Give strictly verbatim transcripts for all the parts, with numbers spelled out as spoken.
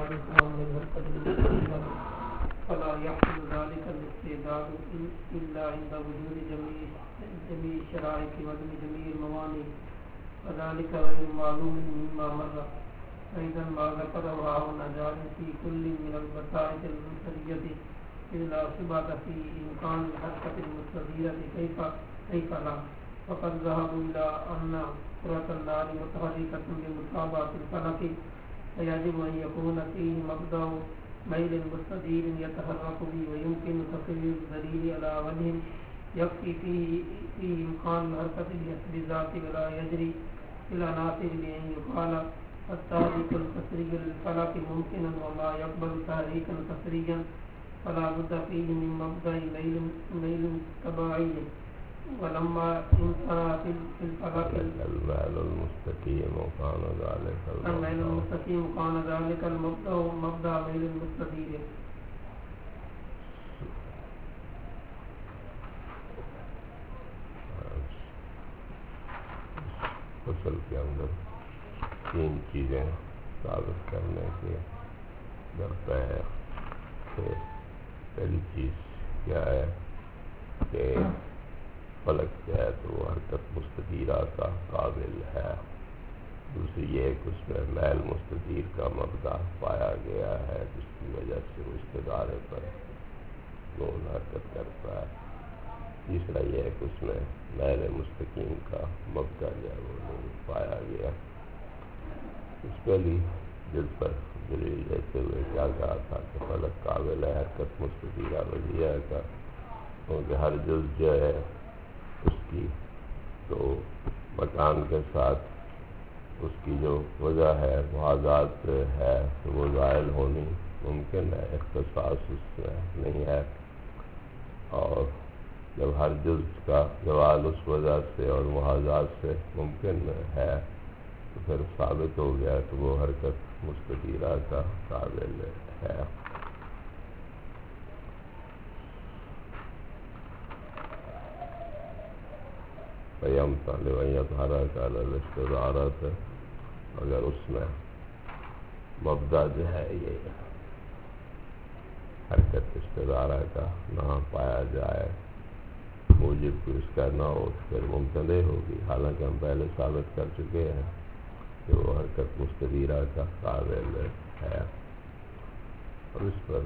استعداد القوم للحركة المستقيمة فلا يحصل ذلك الاستعداد إلا عند وجود جميع جميع الشرائط وعدم جميع الموانع وذلك غير معلوم مما مر. أيضا ما ذكره هنا جار في كل من البسائط المنفردة إذ لا شبهة في إمكان الحركة المستديرة كيف كيف لا. وقد ذهبوا إلى أن كرة النار متحركة بمتابعة الفلك فيجب أن يكون فيه مبدأ ميل مستدير يتحرك به ويمكن تصوير الدليل على وجه يكفي فيه فيه إمكان الحركة بذات ولا يجري إلى ناصر بأن يقال التحريك الكسري للفلك ممكنا وما يقبل تحريكا كسريا فلا بد فيه من مبدأ ميل ميل تباعي. ولما انتهى في الفلك الميل المستقيم وكان ذلك الميل المستقيم كان ذلك المبدأ مبدأ ميل المستدير. فصل کے اندر تین چیزیں ثابت کرنے کی درکار ہے کہ پہلی چیز کیا ہے کہ فلک جو ہے تو وہ حرکت مستدیرہ کا قابل ہے. دوسری یہ کہ اس میں میل مستدیر کا مبدا پایا گیا ہے جس کی وجہ سے وہ استدارے پر گول حرکت کرتا ہے. تیسرا یہ ہے کہ اس میں میل مستقیم کا مبدا جو ہے وہ نہیں پایا گیا. اس پہلی جلد پر دلیل دیتے ہوئے کیا کہا تھا کہ فلک قابل ہے حرکت مستدیرہ وجیہ کا کیونکہ ہر جز جو ہے اس کی تو مکان کے ساتھ اس کی جو وجہ ہے محاذات ہے تو وہ زائل ہونی ممکن ہے, اختصاص اس میں نہیں ہے. اور جب ہر جز کا زوال اس وجہ سے اور محاذات سے ممکن ہے تو پھر ثابت ہو گیا کہ وہ حرکت مستدیرہ کا قابل ہے. قیم طالبیت حرکت الاستدارت اگر اس میں مبدا جو ہے یہ حرکت استدارہ کا نہ پایا جائے موجب کو اس کا نہ ہو پھر ممتنع ہوگی. حالانکہ ہم پہلے ثابت کر چکے ہیں کہ وہ حرکت مستدیرہ کا قابل ہے. اور اس پر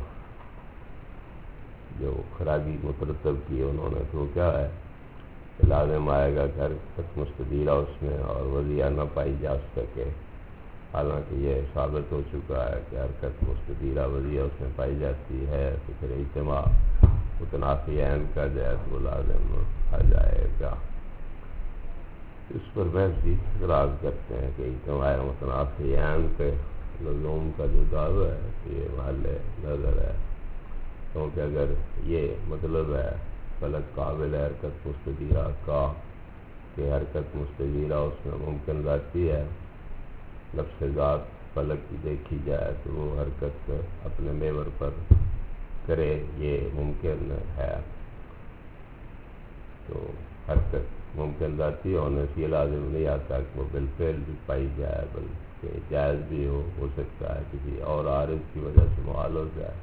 جو خرابی مترتب کی انہوں نے تو کیا ہے لازم آئے گا کہ حرکت مستدیرہ اس میں اور وضعیہ نہ پائی جا سکے. حالانکہ یہ ثابت ہو چکا ہے کہ حرکت مستدیرہ وضعیہ اس میں پائی جاتی ہے تو پھر اجتماع متنافی عین کا جو ہے وہ لازم آ جائے گا. اس پر بحث بھی اعتراض کرتے ہیں کہ اجتماع متنافی عین کے لزوم کا جو دعویٰ ہے یہ محل نظر ہے کیونکہ اگر یہ مطلب ہے فلک قابل حرکت مستدیرہ کا کہ حرکت مستدیرہ اس میں ممکن ذاتی ہے نفس ذات فلک کی دیکھی جائے تو وہ حرکت اپنے محور پر کرے یہ ممکن ہے. تو حرکت ممکن ذاتی ہونے سے یہ لازم نہیں آتا کہ وہ بالفعل بھی پائی جائے بلکہ جائز بھی ہو ہو سکتا ہے کسی اور عارض کی وجہ سے محال ہو جائے.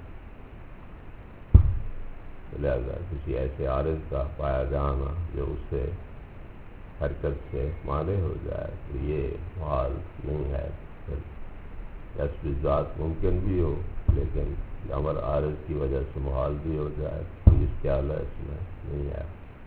لہذا کسی ایسے عارض کا پایا جانا جو اس سے حرکت سے مانع ہو جائے تو یہ محال نہیں ہے. جسب ذات ممکن بھی ہو لیکن امر عارض کی وجہ سے محال بھی ہو جائے تو اس کے اعلیٰ اس میں نہیں ہے.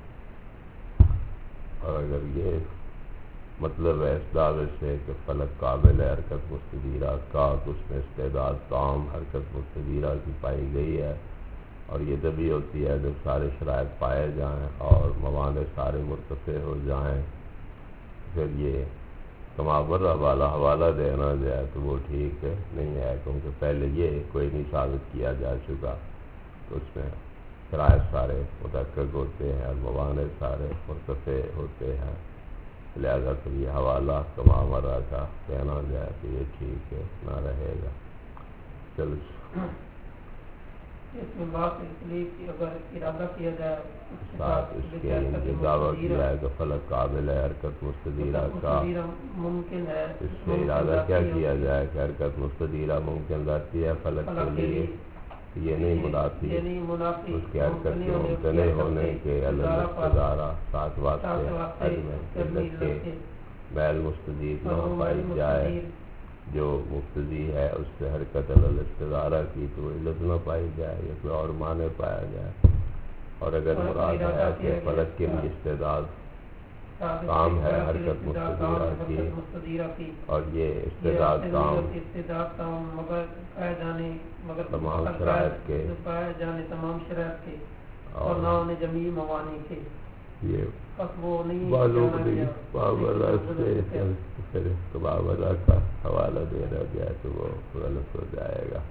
اور اگر یہ مطلب ہے اس دعوے سے کہ فلک قابل ہے حرکت مستدیرہ کا تو اس میں استعداد تام حرکت مستدیرہ کی پائی گئی ہے اور یہ تبھی ہوتی ہے جب سارے شرائط پائے جائیں اور موانع سارے مرتفع ہو جائیں. پھر یہ کما برہ والا حوالہ دینا جائے تو وہ ٹھیک نہیں ہے کیونکہ پہلے یہ کوئی نہیں ثابت کیا جا چکا تو اس میں شرائط سارے متحقق ہوتے ہیں اور موانع سارے مرتفع ہوتے ہیں. لہذا پھر یہ حوالہ کما مرہ کا کہنا جائے تو یہ ٹھیک نہ رہے گا. چلو اس میں بات اس لیے کہ اگر ارادہ کیا جائے ساتھ اس کے یہ دعویٰ کیا ہے کہ فلک قابل ہے حرکت مستدیرہ کا، ممکن ہے اس سے ارادہ کیا کیا جائے کہ حرکت مستدیرہ ممکن ذاتی ہے فلک کے لیے، یہ نہیں منافی اس کے حرکت کے ممتنع ہونے کے الاستدارہ ساتھ واسطے حد میں علت کے میل مستدیر نہ پائی جائے، جو مقتضی ہے اس سے حرکت الاستدارہ کی تو علت نہ پائی جائے یا کوئی اور معنی پایا جائے، اور اگر مراد ہے کہ فلک کے لیے استعداد کام ہے حرکت مستدیرہ کی اور یہ استعداد کام مگر پائے جانے مگر تمام شرائط کے پائے جانے تمام شرائط کے اور نہ انہیں جمیع موانع کے، یہ بس وہ نہیں معلوم نہیں معاملہ سے پھر معاملہ کا حوالہ دینا گیا تو وہ غلط ہو جائے گا،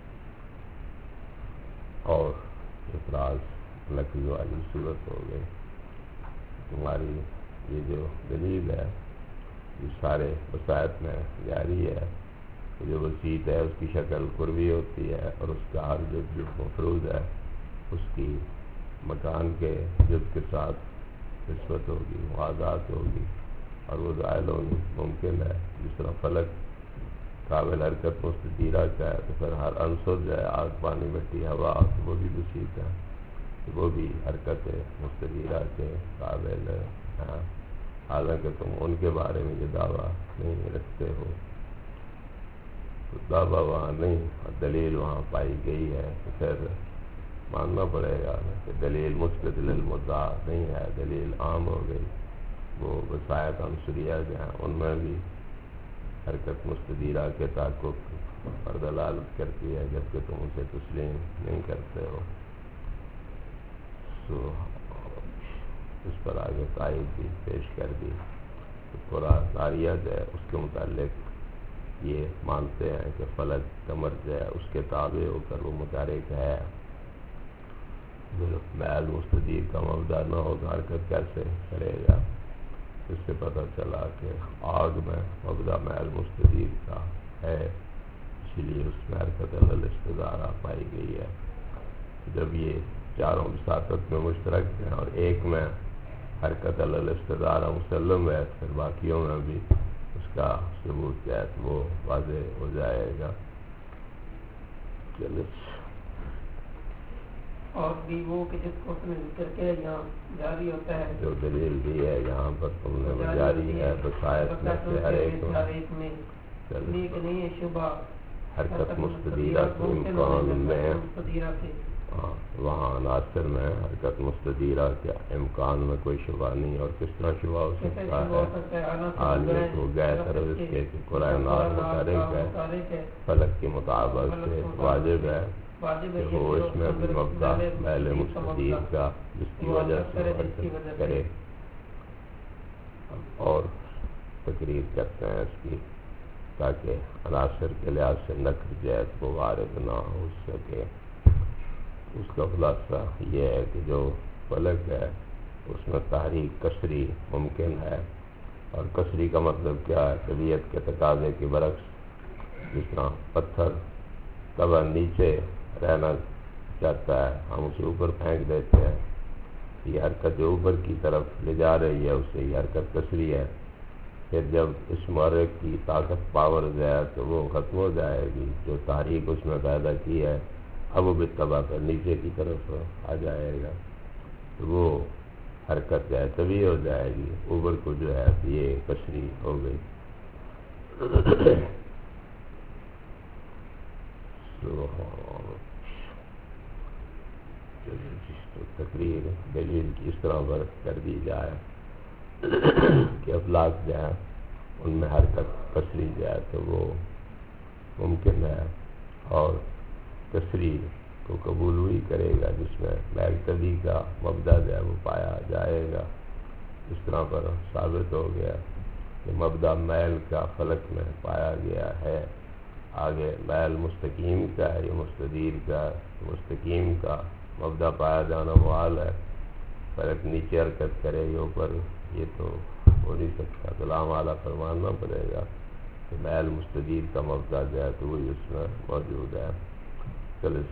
اور افراز لفظ والی صورت ہو گئی۔ تمہاری یہ جو دلیل ہے یہ سارے وسائط میں جاری ہے، جو وسیط ہے اس کی شکل قربی ہوتی ہے اور اس کا ہر جز جو مفروض ہے اس کی مکان کے جز کے ساتھ نسبت ہوگی، موازات ہوگی، اور وہ زائل ہونی ممکن ہے۔ جس طرح فلک قابل حرکت مستدیرہ کا ہے تو پھر ہر عنصر جو ہے آگ پانی مٹی ہوا وہ بھی وسیط ہے، وہ بھی حرکت مستدیرہ کے قابل ہے، حالانکہ تم ان کے بارے میں یہ دعویٰ نہیں رکھتے ہو، تو دعویٰ وہاں نہیں اور دلیل وہاں پائی گئی ہے، تو پھر ماننا پڑے گا کہ دلیل مثبت للمدعا نہیں ہے، دلیل عام ہو گئی۔ وہ وسائط عنصریہ جو ہیں ان میں بھی حرکت مستدیرہ کے تحقق پر دلالت کرتی ہے، جبکہ تم اسے تسلیم نہیں کرتے ہو، تو اس پر آگے تائید بھی پیش کر دی۔ تو پورا ناریت ہے اس کے متعلق یہ مانتے ہیں کہ فلک کمر جو ہے اس کے تابع ہو کر وہ متحرک ہے، میل مستدیر کا مبدا نہ ہوگا حرکت کیسے کرے گا؟ اس سے پتہ چلا کہ آگ میں مبدا میل مستدیر کا ہے، اسی لیے اس میں حرکت الاستدارہ پائی گئی ہے۔ جب یہ چاروں بساطت میں مشترک ہیں اور ایک میں حرکت الاستدارہ مسلم ہے، پھر باقیوں میں بھی اس کا ثبوت ہے تو وہ واضح ہو جائے گا۔ چلو اور بھی وہ کہ جس کو تم نے ذکر کیا یہاں جاری ہوتا ہے، جو دلیل دی ہے یہاں پر تم نے جاری ہے بسائط میں سے ہر ایک میں نہیں ہے شبہ حرکت مستدیرہ کے امکان میں، ہاں وہاں عناصر میں حرکت مستدیرہ کے امکان میں کوئی شبہ نہیں، اور کس طرح شبہ ہو سکتا ہے؟ حالیت ہو گئے طرف اس کے کہ قرآن نار متحرک ہے، فلک کے مطابق سے واجب ہے کہ وہ اس میں بھی مبدا میل مستدیر کا جس کی وجہ سے حرکت کرے، اور تقریر کرتے ہیں اس کی تاکہ عناصر کے لحاظ سے نقل جہت کو وارد نہ ہو سکے۔ اس کا خلاصہ یہ ہے کہ جو فلک ہے اس میں تحریک کسری ممکن ہے، اور کسری کا مطلب کیا ہے؟ طبیعت کے تقاضے کے برعکس، جس طرح پتھر طبعا نیچے رہنا چاہتا ہے ہم اسے اوپر پھینک دیتے ہیں، یہ حرکت جو اوپر کی طرف لے جا رہی ہے اسے یہ حرکت کسری ہے، پھر جب اس محرک کی طاقت پاور جو ہے تو وہ ختم ہو جائے گی، جو تحریک اس میں پیدا کی ہے اب وہ بالطبع پر نیچے کی طرف آ جائے گا، تو وہ حرکت جو ہے طبیعی ہو جائے گی، اوپر کو جو ہے یہ کسری ہو گئی۔ تو تقریر دلیل کی اس طرح پر کر دی جائے کہ افلاک جو ہے ان میں حرکت کسری جو ہے تو وہ ممکن ہے، اور کسری کو قبول وہی کرے گا جس میں میل طبی کا مبدا جو ہے وہ پایا جائے گا۔ اس طرح پر ثابت ہو گیا کہ مبدا میل کا فلک میں پایا گیا ہے، آگے میل مستقیم کا ہے یا مستدیر کا ہے، مستقیم کا مبدا پایا جانا محال ہے، فلک نیچے حرکت کرے یا اوپر یہ تو ہو نہیں سکتا، تو لامحالہ فرمانا پڑے گا کہ میل مستدیر کا مبدا جو ہے تو وہی اس میں موجود ہے۔ چلو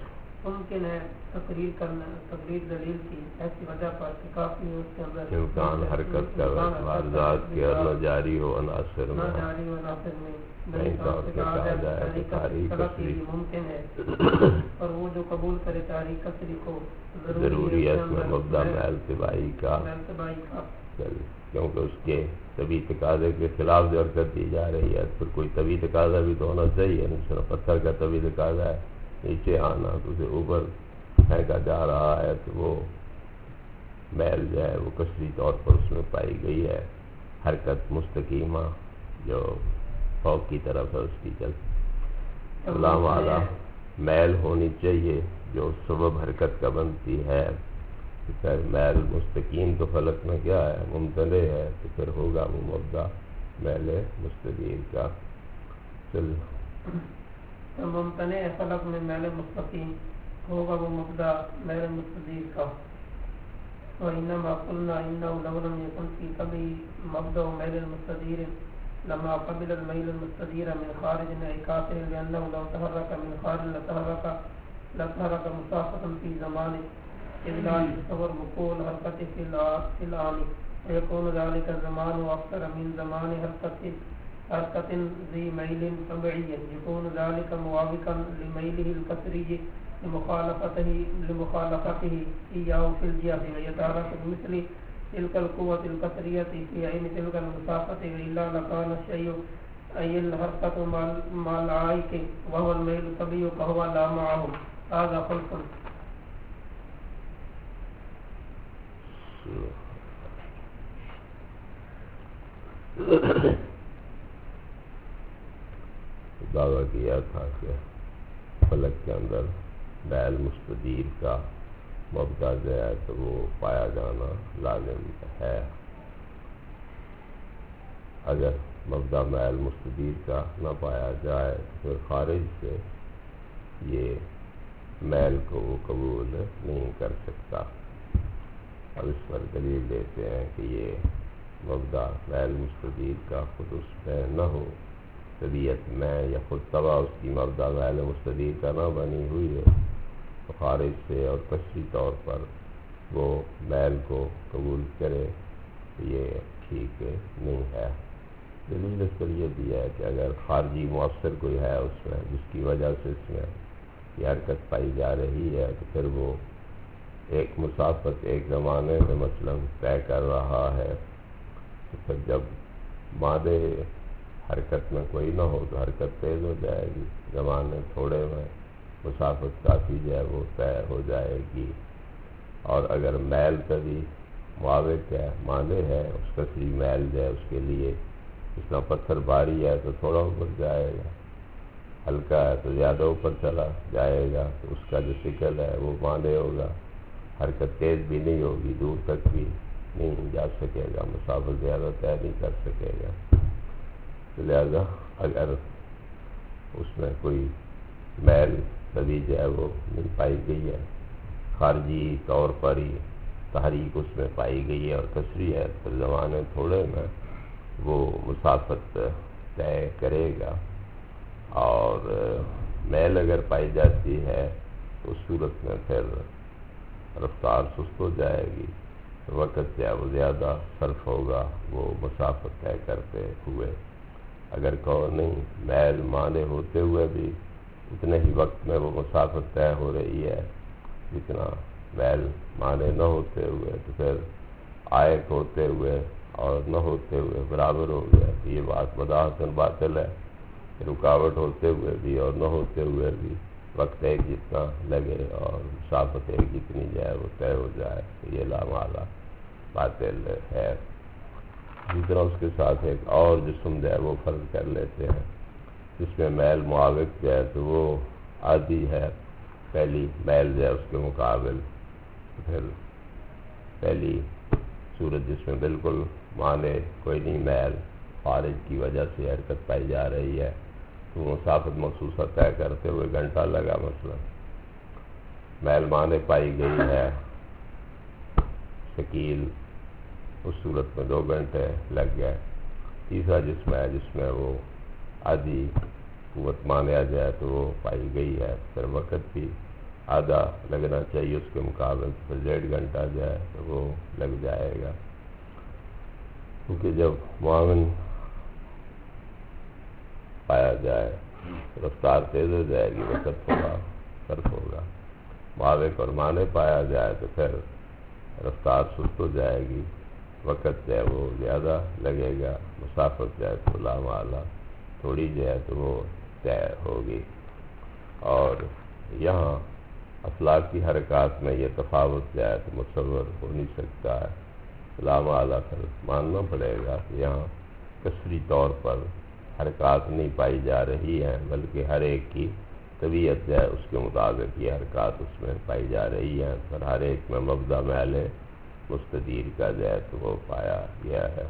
ممکن ہے تقریر کرنا تقریر دلیل کی ایسی وجہ پر کہ کافی اس کے اندر امکان حرکت کا واردات کے اور نہ جاری ہو عناصر میں نہ جاری ہو عناصر میں نہیں طور پہ کہا جائے کہ تاریخ کسری ممکن ہے اور وہ جو قبول کرے تاریخ کسری کو ضروری ہے اس میں مبدا محل طبائی کا طبائی کا کیونکہ اس کے طبی تقاضے کے خلاف جو حرکت دی جا رہی ہے پھر کوئی طبی تقاضا بھی تو ہونا چاہیے. مثلا پتھر کا طبی تقاضا ہے نیچے آنا تو اسے اوپر پھینکا جا رہا ہے تو وہ میل جو ہے وہ کثری طور پر اس میں پائی گئی ہے. حرکت مستقیمہ جو فوق کی طرف ہے اس کی چل علام اعلیٰ میل ہونی چاہیے جو سبب حرکت کا بنتی ہے. پھر میل مستقیم تو فلک میں کیا ہے ممتنع ہے تو پھر ہوگا وہ مبدا میل مستدیر کا. چل ممتنع فلک میں میل مستقیم ہوگا وہ مبدا میل مستدیر کا. وإنما قلنا إنه لو لم يكن في طبعه مبدأ ميل المستدير لما قبل الميل المستدير من خارج انعكاسه لأنه لو تحرك من خارج لتحرك لتحرك مسافة في زمانه إذ لا يتصور وقوع الحركة في الآن ويكون ذلك الزمان أكثر من زمان حركة حركة ذي ميل طبيعي يكون ذلك موافقا لميله الكسري لمخالفته لمخالفته إياه في الجهة ويتحرك بمثل تلك القوة الكسرية في عين تلك المسافة وإلا لكان الشيء أي الحركة مع العائق وهو الميل الطبيعي فهو لا معه. هذا خلق دعویٰ کیا تھا کہ فلک کے اندر میل مستدیر کا مبدا جو ہے تو وہ پایا جانا لازم ہے. اگر مبدا میل مستدیر کا نہ پایا جائے تو پھر خارج سے یہ میل کو وہ قبول نہیں کر سکتا. اب اس پر دلیل دیتے ہیں کہ یہ مبدا میل مستدیر کا خود اس میں نہ ہو طبیعت میں یا خود طبع اس کی مبدا میل مستدیر کا نہ بنی ہوئی ہے تو خارج سے اور کثری طور پر وہ میل کو قبول کرے تو یہ ٹھیک نہیں ہے. دلیل اس پر یہ بھی ہے کہ اگر خارجی مؤثر کوئی ہے اس میں جس کی وجہ سے اس میں یہ حرکت پائی جا رہی ہے تو پھر وہ ایک مسافت ایک زمانے میں مثلا طے کر رہا ہے تو پھر جب مادے حرکت میں کوئی نہ ہو تو حرکت تیز ہو جائے گی. زمانے تھوڑے میں مسافت کافی جو ہے وہ طے ہو جائے گی. اور اگر میل کا بھی معاوق ہے مادے ہے اس کا سی میل جو ہے اس کے لیے جس طرح پتھر بھاری ہے تو تھوڑا اوپر جائے گا ہلکا ہے تو زیادہ اوپر چلا جائے گا تو اس کا جو شکل ہے وہ مادے ہوگا. حرکت تیز بھی نہیں ہوگی دور تک بھی نہیں جا سکے گا مسافت زیادہ طے نہیں کر سکے گا. لہذا اگر اس میں کوئی میل تبھی جو ہے وہ نہیں پائی گئی ہے خارجی طور پر ہی تحریک اس میں پائی گئی ہے اور کثری ہے تو زمانے تھوڑے میں وہ مسافت طے کرے گا. اور میل اگر پائی جاتی ہے تو اس صورت میں پھر رفتار سست ہو جائے گی وقت جو ہے وہ زیادہ صرف ہوگا وہ مسافت طے کرتے ہوئے. اگر کہو نہیں میل مانے ہوتے ہوئے بھی اتنے ہی وقت میں وہ مسافت طے ہو رہی ہے جتنا میل مانے نہ ہوتے ہوئے تو پھر عائق ہوتے ہوئے اور نہ ہوتے ہوئے برابر ہو گیا تو یہ بات بداحتن باطل ہے. رکاوٹ ہوتے ہوئے بھی اور نہ ہوتے ہوئے بھی وقت ایک جتنا لگے اور مسافت ایک جتنی جائے وہ طے ہو جائے تو یہ لامعالا باطل ہے. اسی طرح اس کے ساتھ ایک اور جسم جو ہے وہ فرض کر لیتے ہیں جس میں میل معاوق جو ہے تو وہ عادی ہے پہلی میل جو ہے اس کے مقابل. پھر پہلی صورت جس میں بالکل مانے کوئی نہیں میل خارج کی وجہ سے حرکت پائی جا رہی ہے تو مسافت مخصوصہ طے کرتے ہوئے گھنٹہ لگا مثلا. میل مانے پائی گئی ہے شکیل اس صورت میں دو گھنٹے لگ گئے. تیسرا جسم ہے جس میں وہ آدھی قوت مانیا جائے تو وہ پائی گئی ہے پھر وقت بھی آدھا لگنا چاہیے اس کے مقابل، پھر ڈیڑھ گھنٹہ جو ہے تو وہ لگ جائے گا، کیونکہ جب معاون پایا جائے رفتار تیز ہو جائے گی، وقت تھوڑا صرف ہوگا۔ معاوق اور معنی پایا جائے تو پھر رفتار سست ہو جائے گی، وقت جو ہے وہ زیادہ لگے گا، مسافت جو ہے تو لامعالی تھوڑی جو ہے تو وہ طے ہوگی۔ اور یہاں افلاکی حرکات میں یہ تفاوت جو ہے تو متصور ہو نہیں سکتا ہے، لامعالی پھر ماننا پڑے گا کہ یہاں کثری طور پر حرکات نہیں پائی جا رہی ہیں، بلکہ ہر ایک کی طبیعت جو ہے اس کے مطابق یہ حرکات اس میں پائی جا رہی ہیں، پر ہر ایک میں مبدا میل مستدیر کا جو ہے تو وہ پایا گیا ہے۔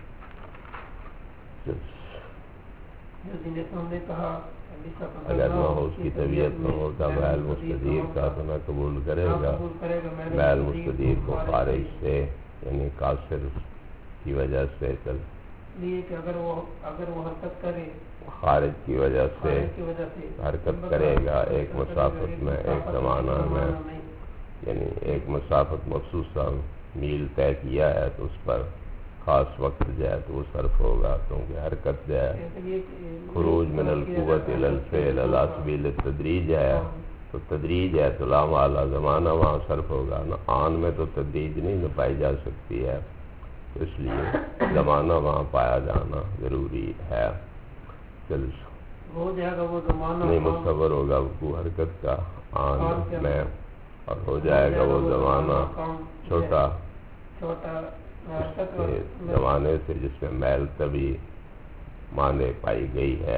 اگر نہ ہو اس کی طبیعت میں ہوگا میل مستدیر کا تو نہ قبول کرے گا، میل مستدیر کو خارج سے یعنی قاصر کی وجہ سے چل کہ اگر وہ اگر وہ حرکت کرے خارج کی وجہ سے حرکت کرے گا ایک مسافت میں، ایک زمانہ میں، یعنی ایک مسافت مخصوصہ میل طے کیا ہے تو اس پر خاص وقت جو ہے تو وہ صرف ہوگا، کیونکہ حرکت جو ہے خروج من القوت الی الفعل علی سبیل التدریج ہے، تو تدریج ہے تو لامعالی زمانہ وہاں صرف ہوگا نا، آن میں تو تدریج نہیں پائی جا سکتی ہے، اس لیے زمانہ وہاں پایا جانا ضروری ہے۔ چل ہو جائے گا وہ زمانہ نہیں متصور ہوگا وہ حرکت کا آن میں، اور ہو جائے گا وہ زمانہ چھوٹا چھوٹا کے زمانے سے جس میں میل طبی مانے پائی گئی ہے۔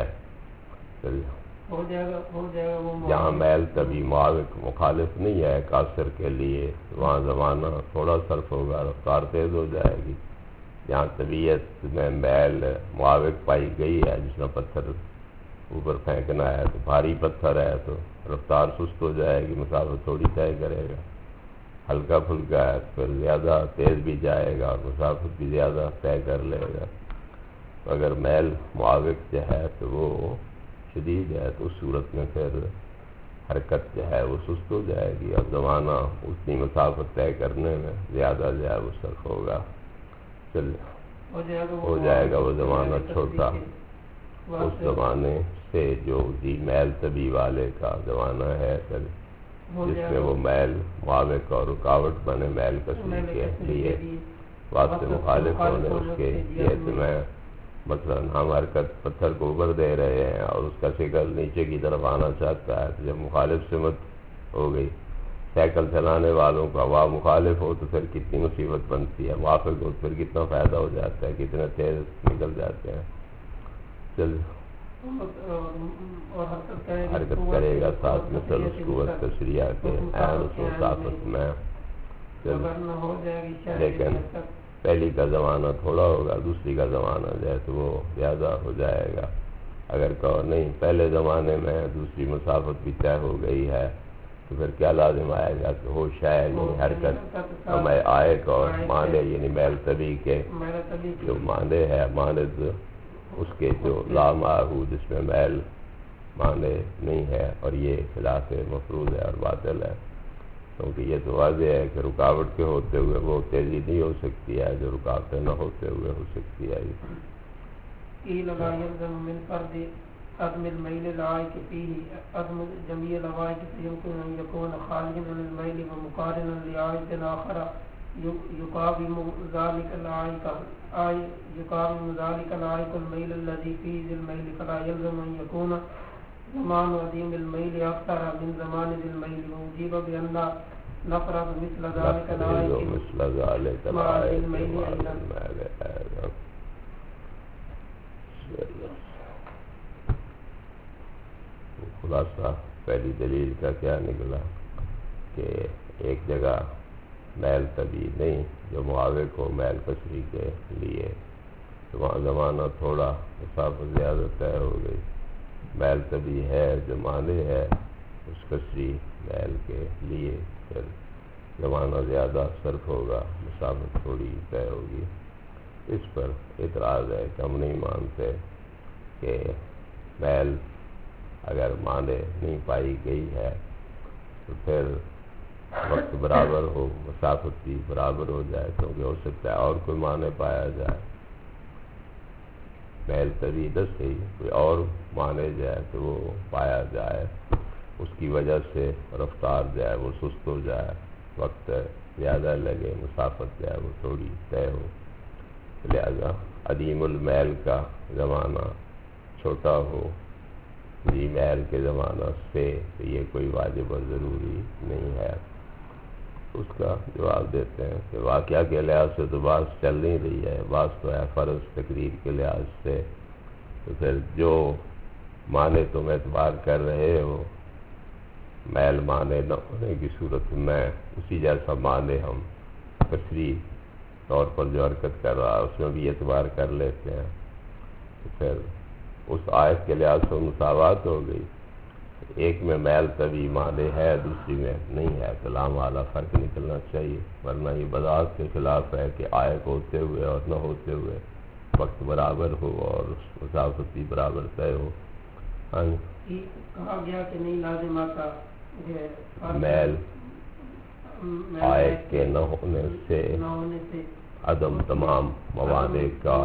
ہو جائے گا ہو جائے گا وہ جہاں میل طبی معاوق مخالف نہیں ہے قاصر کے لیے، وہاں زمانہ تھوڑا صرف ہوگا، رفتار تیز ہو جائے گی۔ جہاں طبیعت میں میل معاوق پائی گئی ہے، جس میں پتھر اوپر پھینکنا ہے تو بھاری پتھر ہے تو رفتار سست ہو جائے گی، مسافت تھوڑی طے کرے گا، ہلکا پھلکا ہے پھر زیادہ تیز بھی جائے گا اور مسافت بھی زیادہ طے کر لے گا۔ اگر میل معاوق جو ہے تو وہ شدید ہے تو اس صورت میں پھر حرکت جو ہے وہ سست ہو جائے گی اور زمانہ اتنی مسافت طے کرنے میں زیادہ جو ہے وہ صرف ہوگا۔ چل ہو جائے گا وہ زمانہ چھوٹا اس زمانے سے جو جی میل طبی والے کا زمانہ ہے، پھر جس میں وہ میل معاوق اور رکاوٹ بنے میل کثری کے لیے واسطے مخالف ہونے اس کے یہ میں مثلا ہم حرکت پتھر کو اوپر دے رہے ہیں اور اس کا شکل نیچے کی طرف آنا چاہتا ہے، تو جب مخالف سمت ہو گئی سائیکل چلانے والوں کا وہ مخالف ہو تو پھر کتنی مصیبت بنتی ہے، موافق ہو پھر کتنا فائدہ ہو جاتا ہے، کتنے تیز نکل جاتے ہیں۔ چل حرکت کرے گا ساتھ میں چل اس قوت تشریح کے عین اس مسافت میں، لیکن پہلی کا زمانہ تھوڑا ہوگا، دوسری کا زمانہ جو ہے تو وہ زیادہ ہو جائے گا۔ اگر کہو نہیں پہلے زمانے میں دوسری مسافت بھی طے ہو گئی ہے تو پھر کیا لازم آئے گا کہ ہو شاید یعنی حرکت ہمیں آئے اور مانے یعنی میل طبی کے جو مانے ہے ماند اس کے جو لامعہو جس میں میل مانے نہیں ہے، اور یہ خلاف مفروض ہے اور باطل ہے، کیونکہ یہ تو واضح ہے کہ رکاوٹ کے ہوتے ہوئے وہ تیزی نہیں ہو سکتی ہے جو رکاوٹیں نہ ہوتے ہوئے ہو سکتی ہے۔ عدم الميل العائق فيه عدم جميع العوائق يمكن أن يكون خاليا من الميل ومقارنا لعائق آخر يقاوم ذلك العائق يقاوم ذلك العائق الميل الذي فيه ذي الميل، فلا يلزم أن يكون زمان عديم الميل أكثر من زمان ذي الميل، وأجيب بأن نفرض مثل ذلك العائق مثل ذلك مع ذي الميل أيضا۔ خلاصہ پہلی دلیل کا کیا نکلا کہ ایک جگہ میل طبی نہیں جو معاوق ہو میل کثری کے لیے، تو وہاں زمانہ تھوڑا مسافت زیادہ طے ہو گئی، میل طبی ہے جو مانے ہے اس کثری میل کے لیے پھر زمانہ زیادہ صرف ہوگا، مسافت تھوڑی طے ہوگی۔ اس پر اعتراض ہے کہ ہم نہیں مانتے کہ میل اگر مانے نہیں پائی گئی ہے تو پھر وقت برابر ہو، مسافت بھی برابر ہو جائے، کیونکہ ہو سکتا ہے اور کوئی معنی پایا جائے، میل طویل سے ہی کوئی اور معنی جائے تو وہ پایا جائے، اس کی وجہ سے رفتار جائے وہ سست ہو جائے، وقت زیادہ لگے، مسافت جائے وہ تھوڑی طے ہو، لہذا عدیم المیل کا زمانہ چھوٹا ہو، ذی میل کے زمانہ سے یہ کوئی واجب اور ضروری نہیں ہے۔ اس کا جواب دیتے ہیں کہ واقعہ کے لحاظ سے تو بات چل نہیں رہی ہے، بات تو ہے فرض تقریر کے لحاظ سے، تو پھر جو معنی تم اعتبار کر رہے ہو میل معنی نہ ہونے کی صورت میں اسی جیسا معنی ہم تصریح طور پر جو حرکت کر رہا ہے اس میں بھی اعتبار کر لیتے ہیں، تو پھر اس آیت کے لحاظ سے مساوات ہو گئی، ایک میں میل طوی معنی ہے دوسری میں نہیں ہے، تو لام والا فرق نکلنا چاہیے، ورنہ یہ بذات کے خلاف ہے کہ آیت ہوتے ہوئے اور نہ ہوتے ہوئے وقت برابر ہو اور مسافت بھی برابر طے ہو۔ ہاں کہا گیا کہ نہیں لازم آتا میل آیت کے نہ ہونے سے عدم تمام موانع کا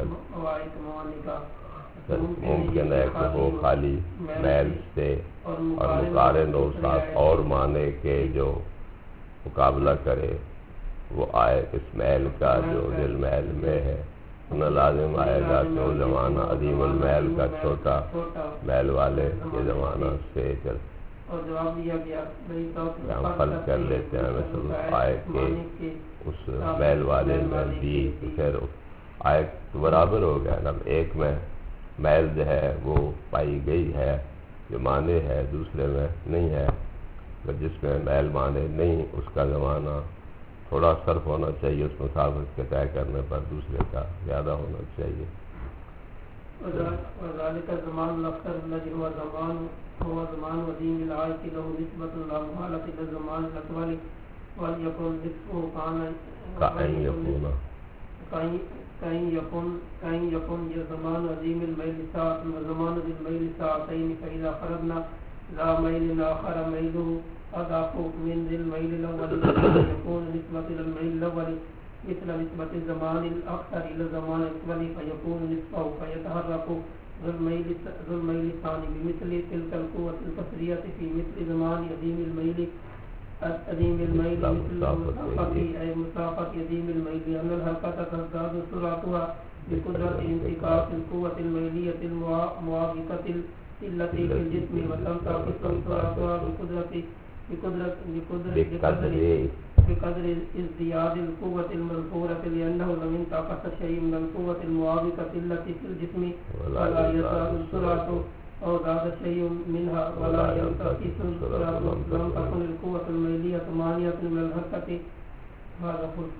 ممکن ہے کہ وہ خالی میل سے اور مقارن ہو، ساتھ اور معنی کے جو مقابلہ کرے وہ آئے اس میل کا جو ذل میل میں ہے، نہ لازم آئے گا کہ وہ زمانہ عظیم المیل کا چھوٹا میل والے کے زمانہ سے چل، اور جواب دیا گیا ہم فرض کر لیتے ہیں مثل آئے کہ اس میل والے میں بھی پھر آیت برابر ہو گیا نا، ایک میں میل جو ہے وہ پائی گئی ہے جو معنی ہے، دوسرے میں نہیں ہے، جس میں میل معنی نہیں اس کا زمانہ تھوڑا صرف ہونا چاہیے اس مسافت کے طے کرنے پر، دوسرے کا زیادہ ہونا چاہیے۔ وذلك الزمان الأكثر الذي هو زمان هو زمان عظيم الآية له نسبة لا محالة إلى الزمان الأكبر وليكن نصفه كأن يكون كأن يكون كأن يكون زمان عظيم الميل ساعة وزمان ذي الميل ساعتين، فإذا فرضنا لا ميل آخر ميله أضعف من ذي الميل الأول يكون نسبة إلى الميل الأول مثل نسبة الزمان الأكثر إلى الزمان الأكبر فيكون نصفه، فيتحرك ذو الميل الثاني بمثل تلك القوة الكسرية في مثل زمان عظيم الميل عظيم الميل مثل مسافة أي مسافة عظيم الميل، لأن الحركة تزداد سرعتها بقدرة انتقاص القوة الميلية الموافقة التي في الجسم، وتنتقص سرعتها بقدرة بقدرة بقدر بقدر ازدياد القوة المذكورة، لأنه لو انتقص شيء من القوة الموافقة التي في الجسم فلا يزداد السرعة، أو زاد شيء منها ولا ينتقص السرعة لم تكن القوة الميلية مانعة من الحركة، هذا فرق۔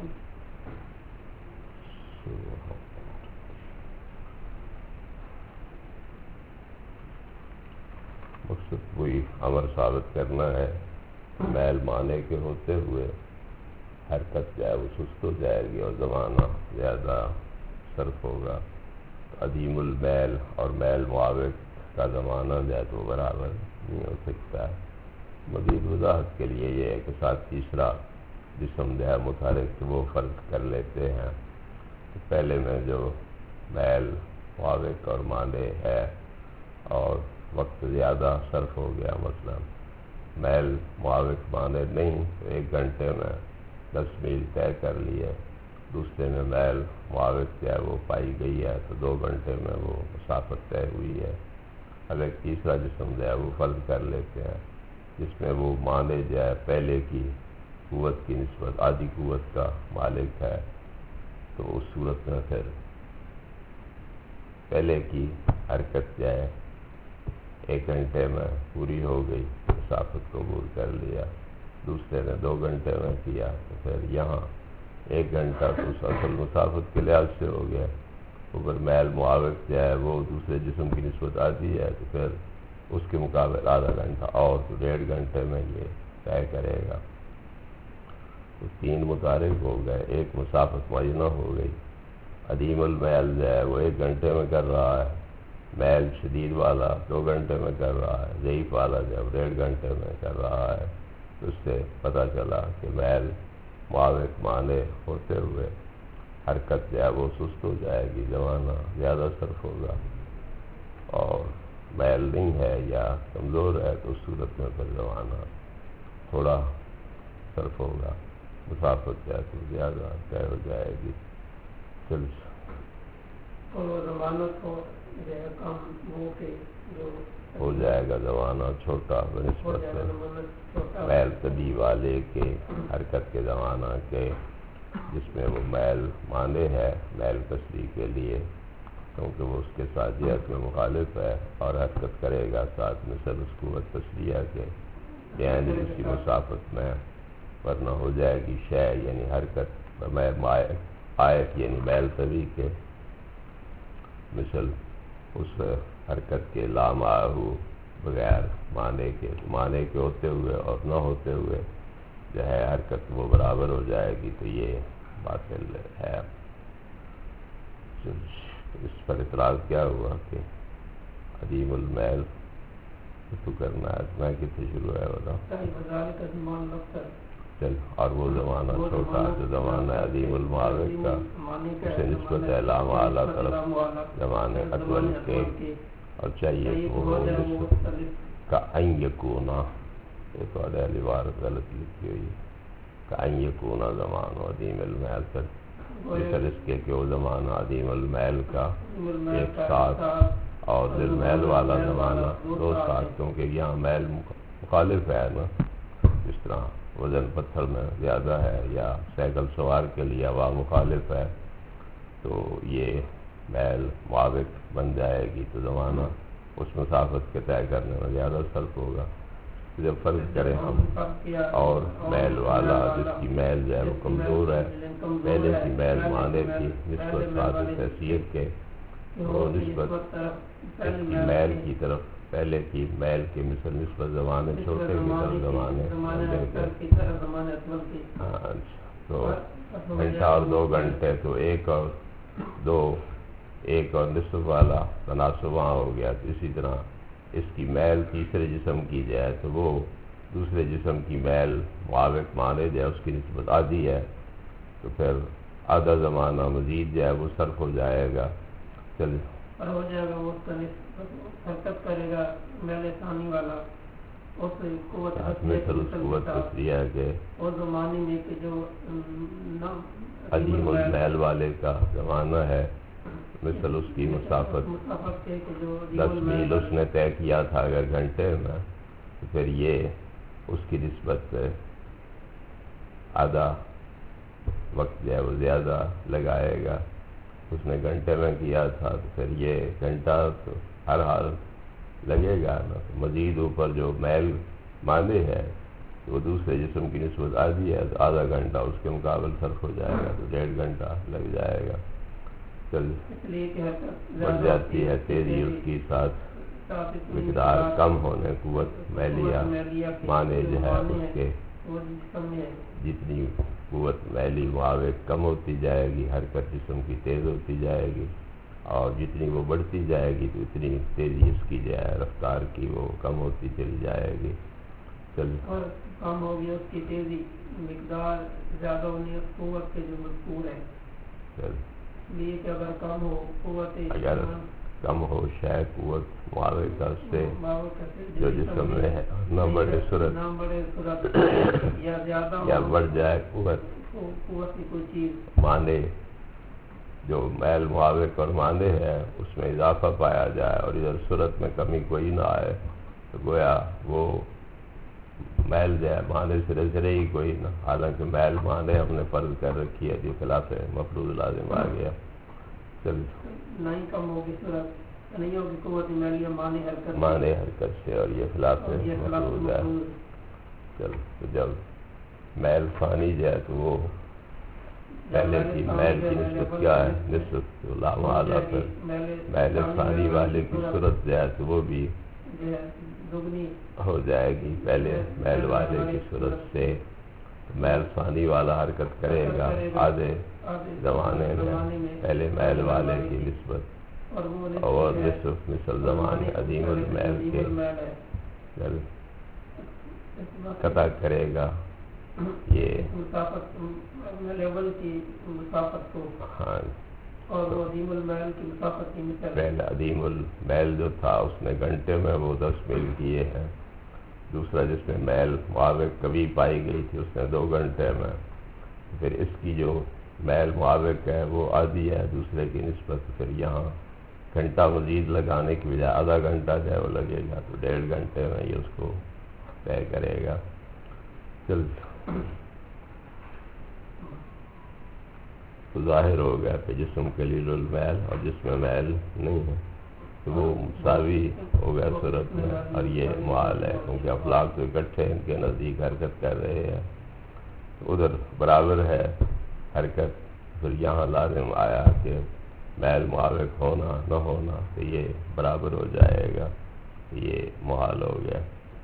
مقصد وہی امر ثابت کرنا ہے، میل معنی کے ہوتے ہوئے حرکت جائے وہ سست ہو جائے گی اور زمانہ زیادہ صرف ہوگا، عدیم المیل اور میل معاوق کا زمانہ جائے تو برابر نہیں ہو سکتا ہے۔ مزید وضاحت کے لیے یہ ہے کہ ساتھ تیسرا جسم جو ہے متحرک وہ فرض کر لیتے ہیں، پہلے میں جو میل معاوق اور معنی ہے اور وقت زیادہ صرف ہو گیا، مثلا میل معاوق معنی نہیں تو ایک گھنٹے میں دس میل طے کر لیے، دوسرے میں میل معاوق جو ہے وہ پائی گئی ہے تو دو گھنٹے میں وہ مسافت طے ہوئی ہے۔ اب ایک تیسرا جسم جو ہے وہ فرض کر لیتے ہیں جس میں وہ معنی جو ہے پہلے کی قوت کی نسبت آدھی قوت کا مالک ہے، تو اس صورت میں پھر پہلے کی حرکت جو ہے ایک گھنٹے میں پوری ہو گئی، مسافت قبول کر لیا، دوسرے نے دو گھنٹے میں کیا، تو پھر یہاں ایک گھنٹہ تو اصل مسافت کے لحاظ سے ہو گیا، اوپر میل معاوق جو ہے وہ دوسرے جسم کی نسبت آتی ہے تو پھر اس کے مقابل آدھا گھنٹہ اور تو ڈیڑھ گھنٹے میں یہ طے کرے گا، تو تین متحرک ہو گئے، ایک مسافت معینہ ہو گئی، عدیم المیل جو ہے وہ ایک گھنٹے میں کر رہا ہے، میل شدید والا دو گھنٹے میں کر رہا ہے، ضعیف والا جب ڈیڑھ گھنٹے میں کر رہا ہے، اس سے پتہ چلا کہ میل معاوق معنی ہوتے ہوئے حرکت جو ہے وہ سست ہو جائے گی، زمانہ زیادہ صرف ہوگا، اور میل نہیں ہے یا کمزور ہے تو اس صورت میں پھر زمانہ تھوڑا صرف ہوگا، مسافت جو ہے تو زیادہ طے ہو جائے گی۔ چل اور زمانہ کو جو ہے کم ہو کے جو ہو جائے گا زمانہ چھوٹا بنسبت میل طبی والے کے حرکت کے زمانہ کے، جس میں وہ میل مانے ہے میل تشریح کے لیے، کیونکہ وہ اس کے ساتھ جہت میں مخالف ہے اور حرکت کرے گا ساتھ مثل اس قوت تشریح کے یعنی اسی مسافت میں، ورنہ ہو جائے گی شے یعنی حرکت آیت یعنی میل طبی کے مثل اس حرکت کے لامعہو بغیر معنی کے معنی کے ہوتے ہوئے اور نہ ہوتے ہوئے جو ہے حرکت وہ برابر ہو جائے گی، تو یہ باطل ہے۔ اس پر اعتراض کیا ہوا کہ عدیم المیل تو کرنا ہے، میں کتنے شروع ہے بتا چل، اور وہ زمانہ چھوٹا جو زمانہ عدیم المعاوق کا اسے نسبت ہے لام اعلیٰ طرف زمانے اطول کے، اور چاہیے کہ وہ کا ان یکونا، یہ تو علیہ عبارت غلط لکھی ہوئی، کا ان یکونا زمان عدیم المیل پر مثل اس کے کہ وہ زمانہ عدیم المیل کا ایک ساتھ اور ذل میل والا زمانہ دو ساتھ، کیونکہ یہاں میل مخالف ہے نا، اس طرح وزن پتھر میں زیادہ ہے یا سائیکل سوار کے لیے ہوا مخالف ہے، تو یہ میل معاوق بن جائے گی، تو زمانہ اس مسافت کے طے کرنے میں زیادہ صرف ہوگا۔ جب فرض کریں ہم اور میل والا جس کی میل جو ہے وہ کمزور ہے، پہلے کی میل معنی تھی نسبت ثابت حیثیت کے، وہ نسبت اس کی میل کی طرف پہلے کی میل کے مثل نسبت زمانے چھوٹے کی طرف زمانے ہاں، تو گھنٹہ اور دو گھنٹے تو ایک اور دو ایک اور نصف والا تناسب وہاں ہو گیا، تو اسی طرح اس کی میل تیسرے جسم کی جائے تو وہ دوسرے جسم کی میل معاوق مانے جائے اس کی نسبت آدھی ہے، تو پھر آدھا زمانہ مزید جو ہے وہ صرف ہو جائے گا، چل ہو جائے گا، وہ حرکت کرے گا میل ثانی والا قوت تشریح کے اور زمانے میں کہ جو عدیم المیل والے کا زمانہ ہے مثل اس کی مسافت دس میل اس نے طے کیا تھا اگر گھنٹے میں، تو پھر یہ اس کی نسبت سے آدھا وقت جو ہے وہ زیادہ لگائے گا، اس نے گھنٹے میں کیا تھا تو پھر یہ گھنٹہ تو ہر حال لگے گا نا، مزید اوپر جو میل مانے ہے تو وہ دوسرے جسم کی نسبت آدھی ہے، تو آدھا گھنٹہ اس کے مقابل صرف ہو جائے گا، تو ڈیڑھ گھنٹہ لگ جائے گا، چل بڑھ جاتی ہے تیزی اس کی ساتھ مقدار کم ہونے قوت میلیہ مانے جو ہے اس کے جتنی قوت میلی معاوق کم ہوتی جائے گی حرکت جسم کی تیز ہوتی جائے گی، اور جتنی وہ بڑھتی جائے گی تو اتنی تیزی اس کی جو ہے رفتار کی وہ کم ہوتی چلی جائے گی، چل کم ہوگی اس کی تیزی مقدار زیادہ ہونے قوت کے جو مذکور ہے، چل لیے کہ اگر کم ہو قوت اگر کم ہو شے قوت معاوق کا اس سے جو جسم میں ہے نہ بڑھے صورت یا زیادہ یا بڑھ جائے قوت قوت کی کوئی چیز مانے جو میل معاوق اور مانے ہے اس میں اضافہ پایا جائے اور ادھر صورت میں کمی کوئی نہ آئے، تو گویا وہ میل جو ہے مانے سرے سرے ہی کوئی نہ، حالانکہ میل مانے ہم نے فرض کر رکھی ہے جو خلاف مفروض لازم آ گیا، چل نہیں کم ہوگی صورت نہیں ہوگی قوت میلیہ مانے حرکت مانے حرکت سے، اور یہ خلاف مفروض ہے، چل تو جب میل ثانی جو ہے تو وہ پہلے کی میل کی نسبت کیا ہے نسبت تو لام اعلیٰ پر میل ثانی والے کی صورت جو ہے تو وہ بھی ہو جائے گی پہلے میل والے کی صورت سے، میل ثانی والا حرکت کرے گا آدھے زمانے میں پہلے میل والے کی نسبت اور نصف مثل زمانے عدیم المیل کے، چل قطع کرے گا. یہ مسافت لیول کی مسافت کو ہاں اور وہ عظیم المیل کی مسافت کی مثال. پہلے عظیم المیل جو تھا اس نے گھنٹے میں وہ دس میل کیے ہیں. دوسرا جس میں میل معاوق کبھی پائی گئی تھی اس نے دو گھنٹے میں. پھر اس کی جو میل معاوق ہے وہ آدھی ہے دوسرے کی نسبت. پھر یہاں گھنٹہ مزید لگانے کی بجائے آدھا گھنٹہ جو ہے وہ لگے گا تو ڈیڑھ گھنٹے میں یہ اس کو طے کرے گا. چل تو ظاہر ہو گیا کہ جسم قلیل المیل اور جس میں میل نہیں ہے تو وہ مساوی ہو گیا صورت میں. اور یہ محال ہے کیونکہ افلاک تو اکٹھے ان کے نزدیک حرکت کر رہے ہیں تو ادھر برابر ہے حرکت. پھر یہاں لازم آیا کہ میل معاوق ہونا نہ ہونا تو یہ برابر ہو جائے گا. یہ محال ہو گیا.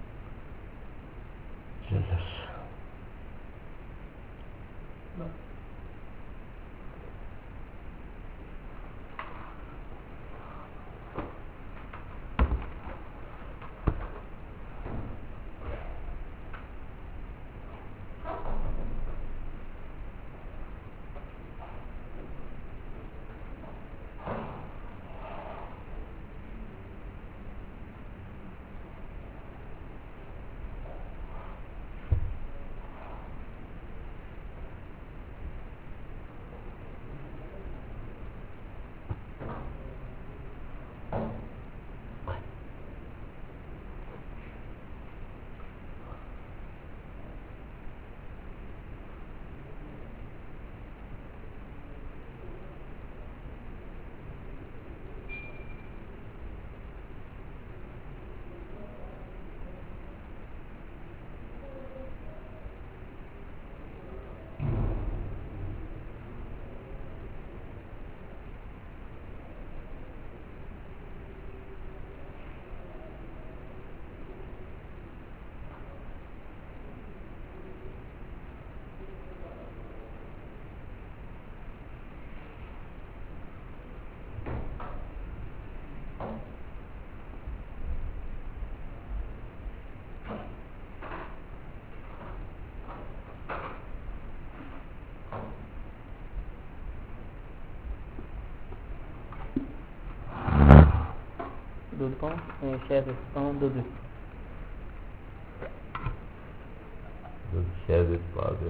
دودھ کون شہد کون دودھ دودھ شہد اس بات ہے.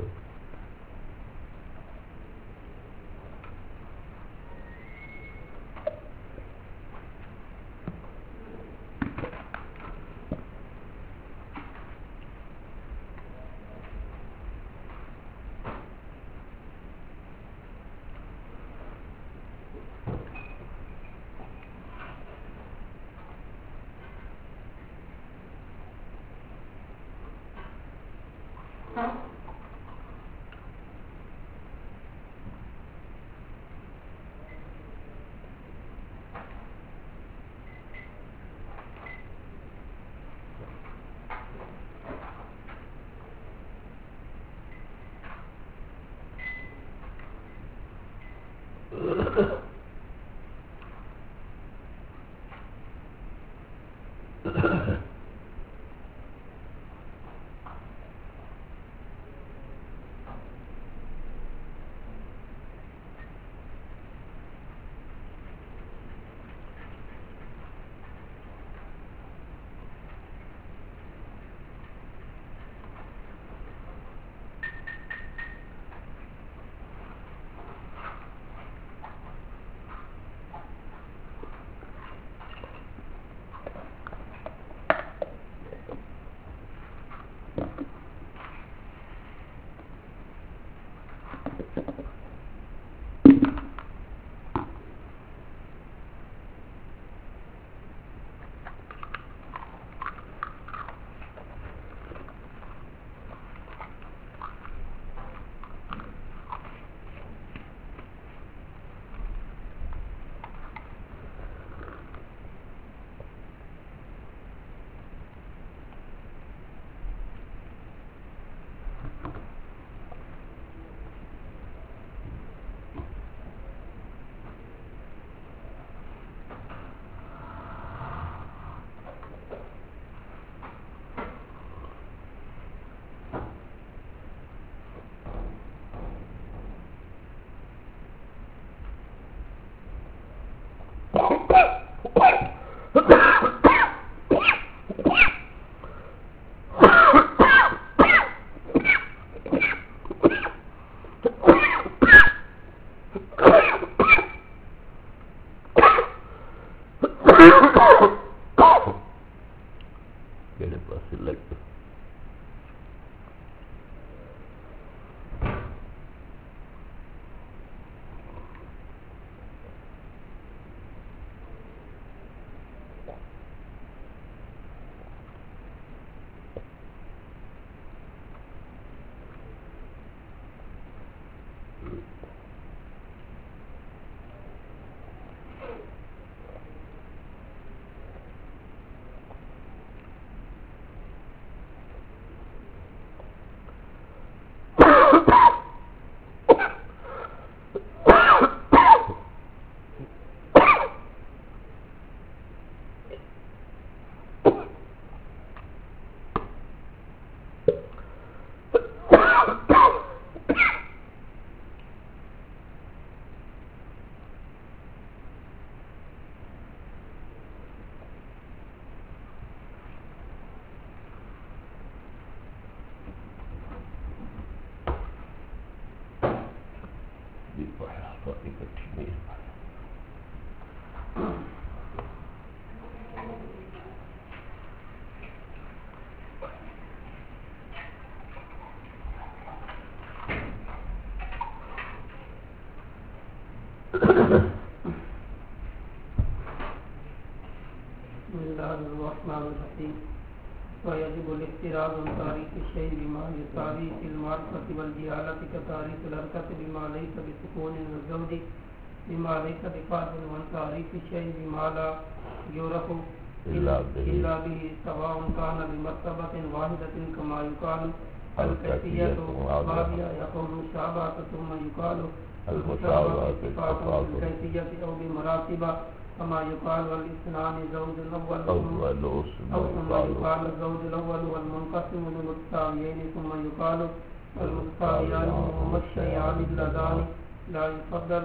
الرحمن الرحيم ويجب الاحتراز عن تعريف الشيء بما يساوي في المعرفة والجهالة كتعريف الحركة بما ليس بسكون والزوج بما ليس بفاعل وعن تعريف الشيء بما لا يعرف إلا به سواء كان بمرتبة واحدة كما يقال الكيفية بابها يقول مشابهة ثم يقال المشابهة اتفاق في الكيفية أو بمراتب كما يقال والاثنان زوج الأول أو ثم يقال الزوج الأول والمنقسم لمتساويين ثم يقال المتساويان هما الشيئان اللذان لا يفضل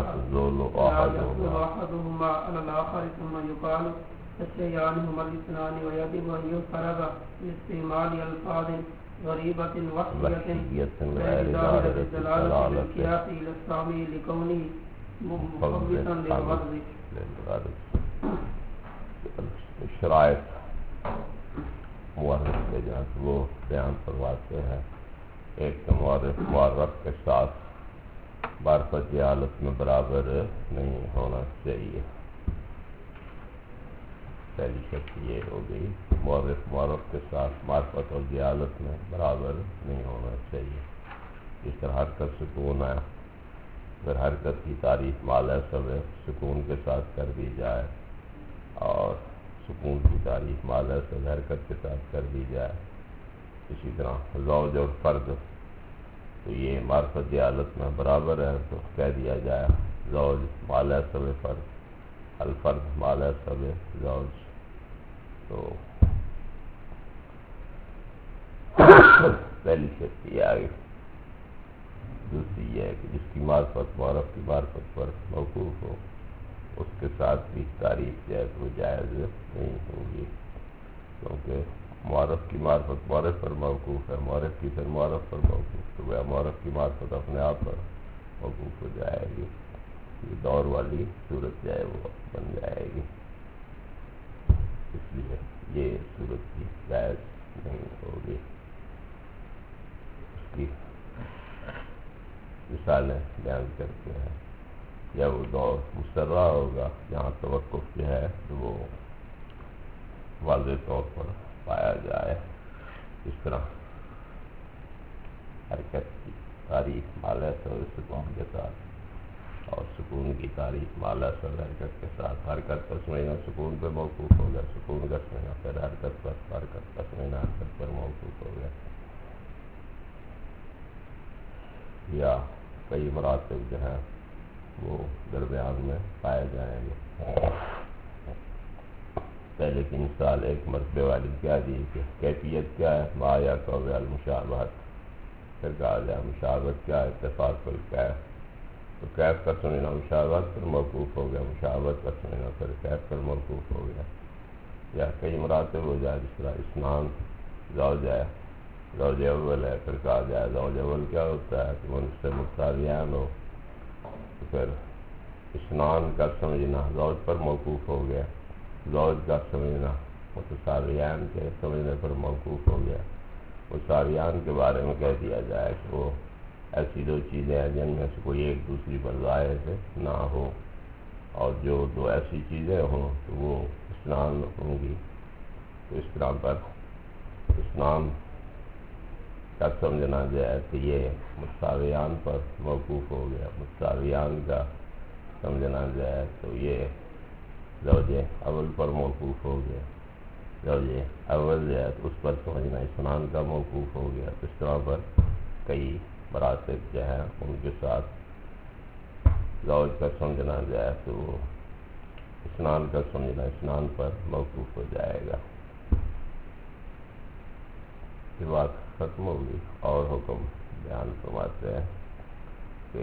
أحدهما على الآخر ثم يقال الشيئان هما الاثنان ويجب أن يفرغ لاستعمال ألفاظ غريبة وحشية غير ظاهرة الدلالة بالقياس إلى السامي لكونه مفوتا للغرض. شرائط مورخ کے جہاں وہ بیان فرماتے ہیں ایک تو مورخ معرف کے ساتھ معرفت جہالت میں برابر نہیں ہونا چاہیے. پہلی شرط یہ ہو گئی مورخ معرف کے ساتھ معرفت اور جہالت میں برابر نہیں ہونا چاہیے. اس طرح حرکت سکون ہے پھر حرکت کی تعریف مال سب سکون کے ساتھ کر دی جائے اور سکون کی تعریف مال سب حرکت کے ساتھ کر دی جائے. اسی طرح زوج اور فرد تو یہ معرفت جہالت میں برابر ہے تو کہہ دیا جائے زوج مال سب فرد الفرد مال سب زوج. تو پہلی شرط یہ آگے. دوسری یہ ہے کہ جس کی معرفت معرف کی معرفت پر موقوف ہو اس کے ساتھ بھی تعریف جائے تو جائز نہیں ہوگی کیونکہ معرف کی معرفت معرف پر موقوف ہے معرف کی پھر معرف پر موقوف تو وہ معرف کی معرفت اپنے آپ پر موقوف ہو جائے گی. یہ دور والی صورت جائے وہ بن جائے گی. اس لیے یہ صورت کی جائز نہیں ہوگی. اس کی مثالیں بیان کرتے ہیں. یا وہ دور مسرہ ہوگا جہاں توقف جو ہے وہ واضح طور پر پایا جائے. اس طرح حرکت کی تعریف مالا سر سکون کے ساتھ اور سکون کی تعریف مالا سر حرکت کے ساتھ. حرکت کا سمجھنا سکون پہ موقوف ہو گیا سکون کا سمجھنا پھر حرکت پر حرکت کا سمجھنا حرکت پر موقوف ہو گیا. یا کئی مراتب جو ہیں وہ درمیان میں پائے جائیں گے. پہلے کی مثال ایک مرتبے والی کیا دی کہ کیفیت کیا ہے ما یا قوی المشابہت. پھر کہا جائے مشابہت کیا ہے اتفاق الکیف. تو کیف کا سمجھنا مشابہت پر موقوف ہو گیا مشابہت کا سمجھنا پھر کیف پر موقوف ہو گیا. یا کئی مراتب ہو جائے جس طرح اسنان زوج ہے زوج اول ہے پھر کہا جائے زوج اول کیا ہوتا ہے کہ وہ اس سے متساویان ہو تو پھر اسنان کا سمجھنا زوج پر موقوف ہو گیا زوج کا سمجھنا متساویان کے سمجھنے پر موقوف ہو گیا. متساویان کے بارے میں کہہ دیا جائے کہ وہ ایسی دو چیزیں ہیں جن میں سے کوئی ایک دوسری پر ظاہر سے نہ ہو اور جو دو ایسی چیزیں ہوں تو وہ اسنان ہوں گی. تو اس طرح پر اسنان کا سمجھنا جو ہے کہ یہ متساویان پر موقوف ہو گیا. متساویان کا سمجھنا جو ہے تو یہ زوج اول پر موقوف ہو گیا. زوج اول جو ہے تو اس پر سمجھنا اسنان کا موقوف ہو گیا. اس طرح پر کئی مراتب جو ہیں ان کے ساتھ زوج کا سمجھنا جو ہے تو اسنان کا سمجھنا اسنان پر موقوف ہو جائے گا. یہ بات ختم ہوگی اور حکم بیان فرماتے ہیں کہ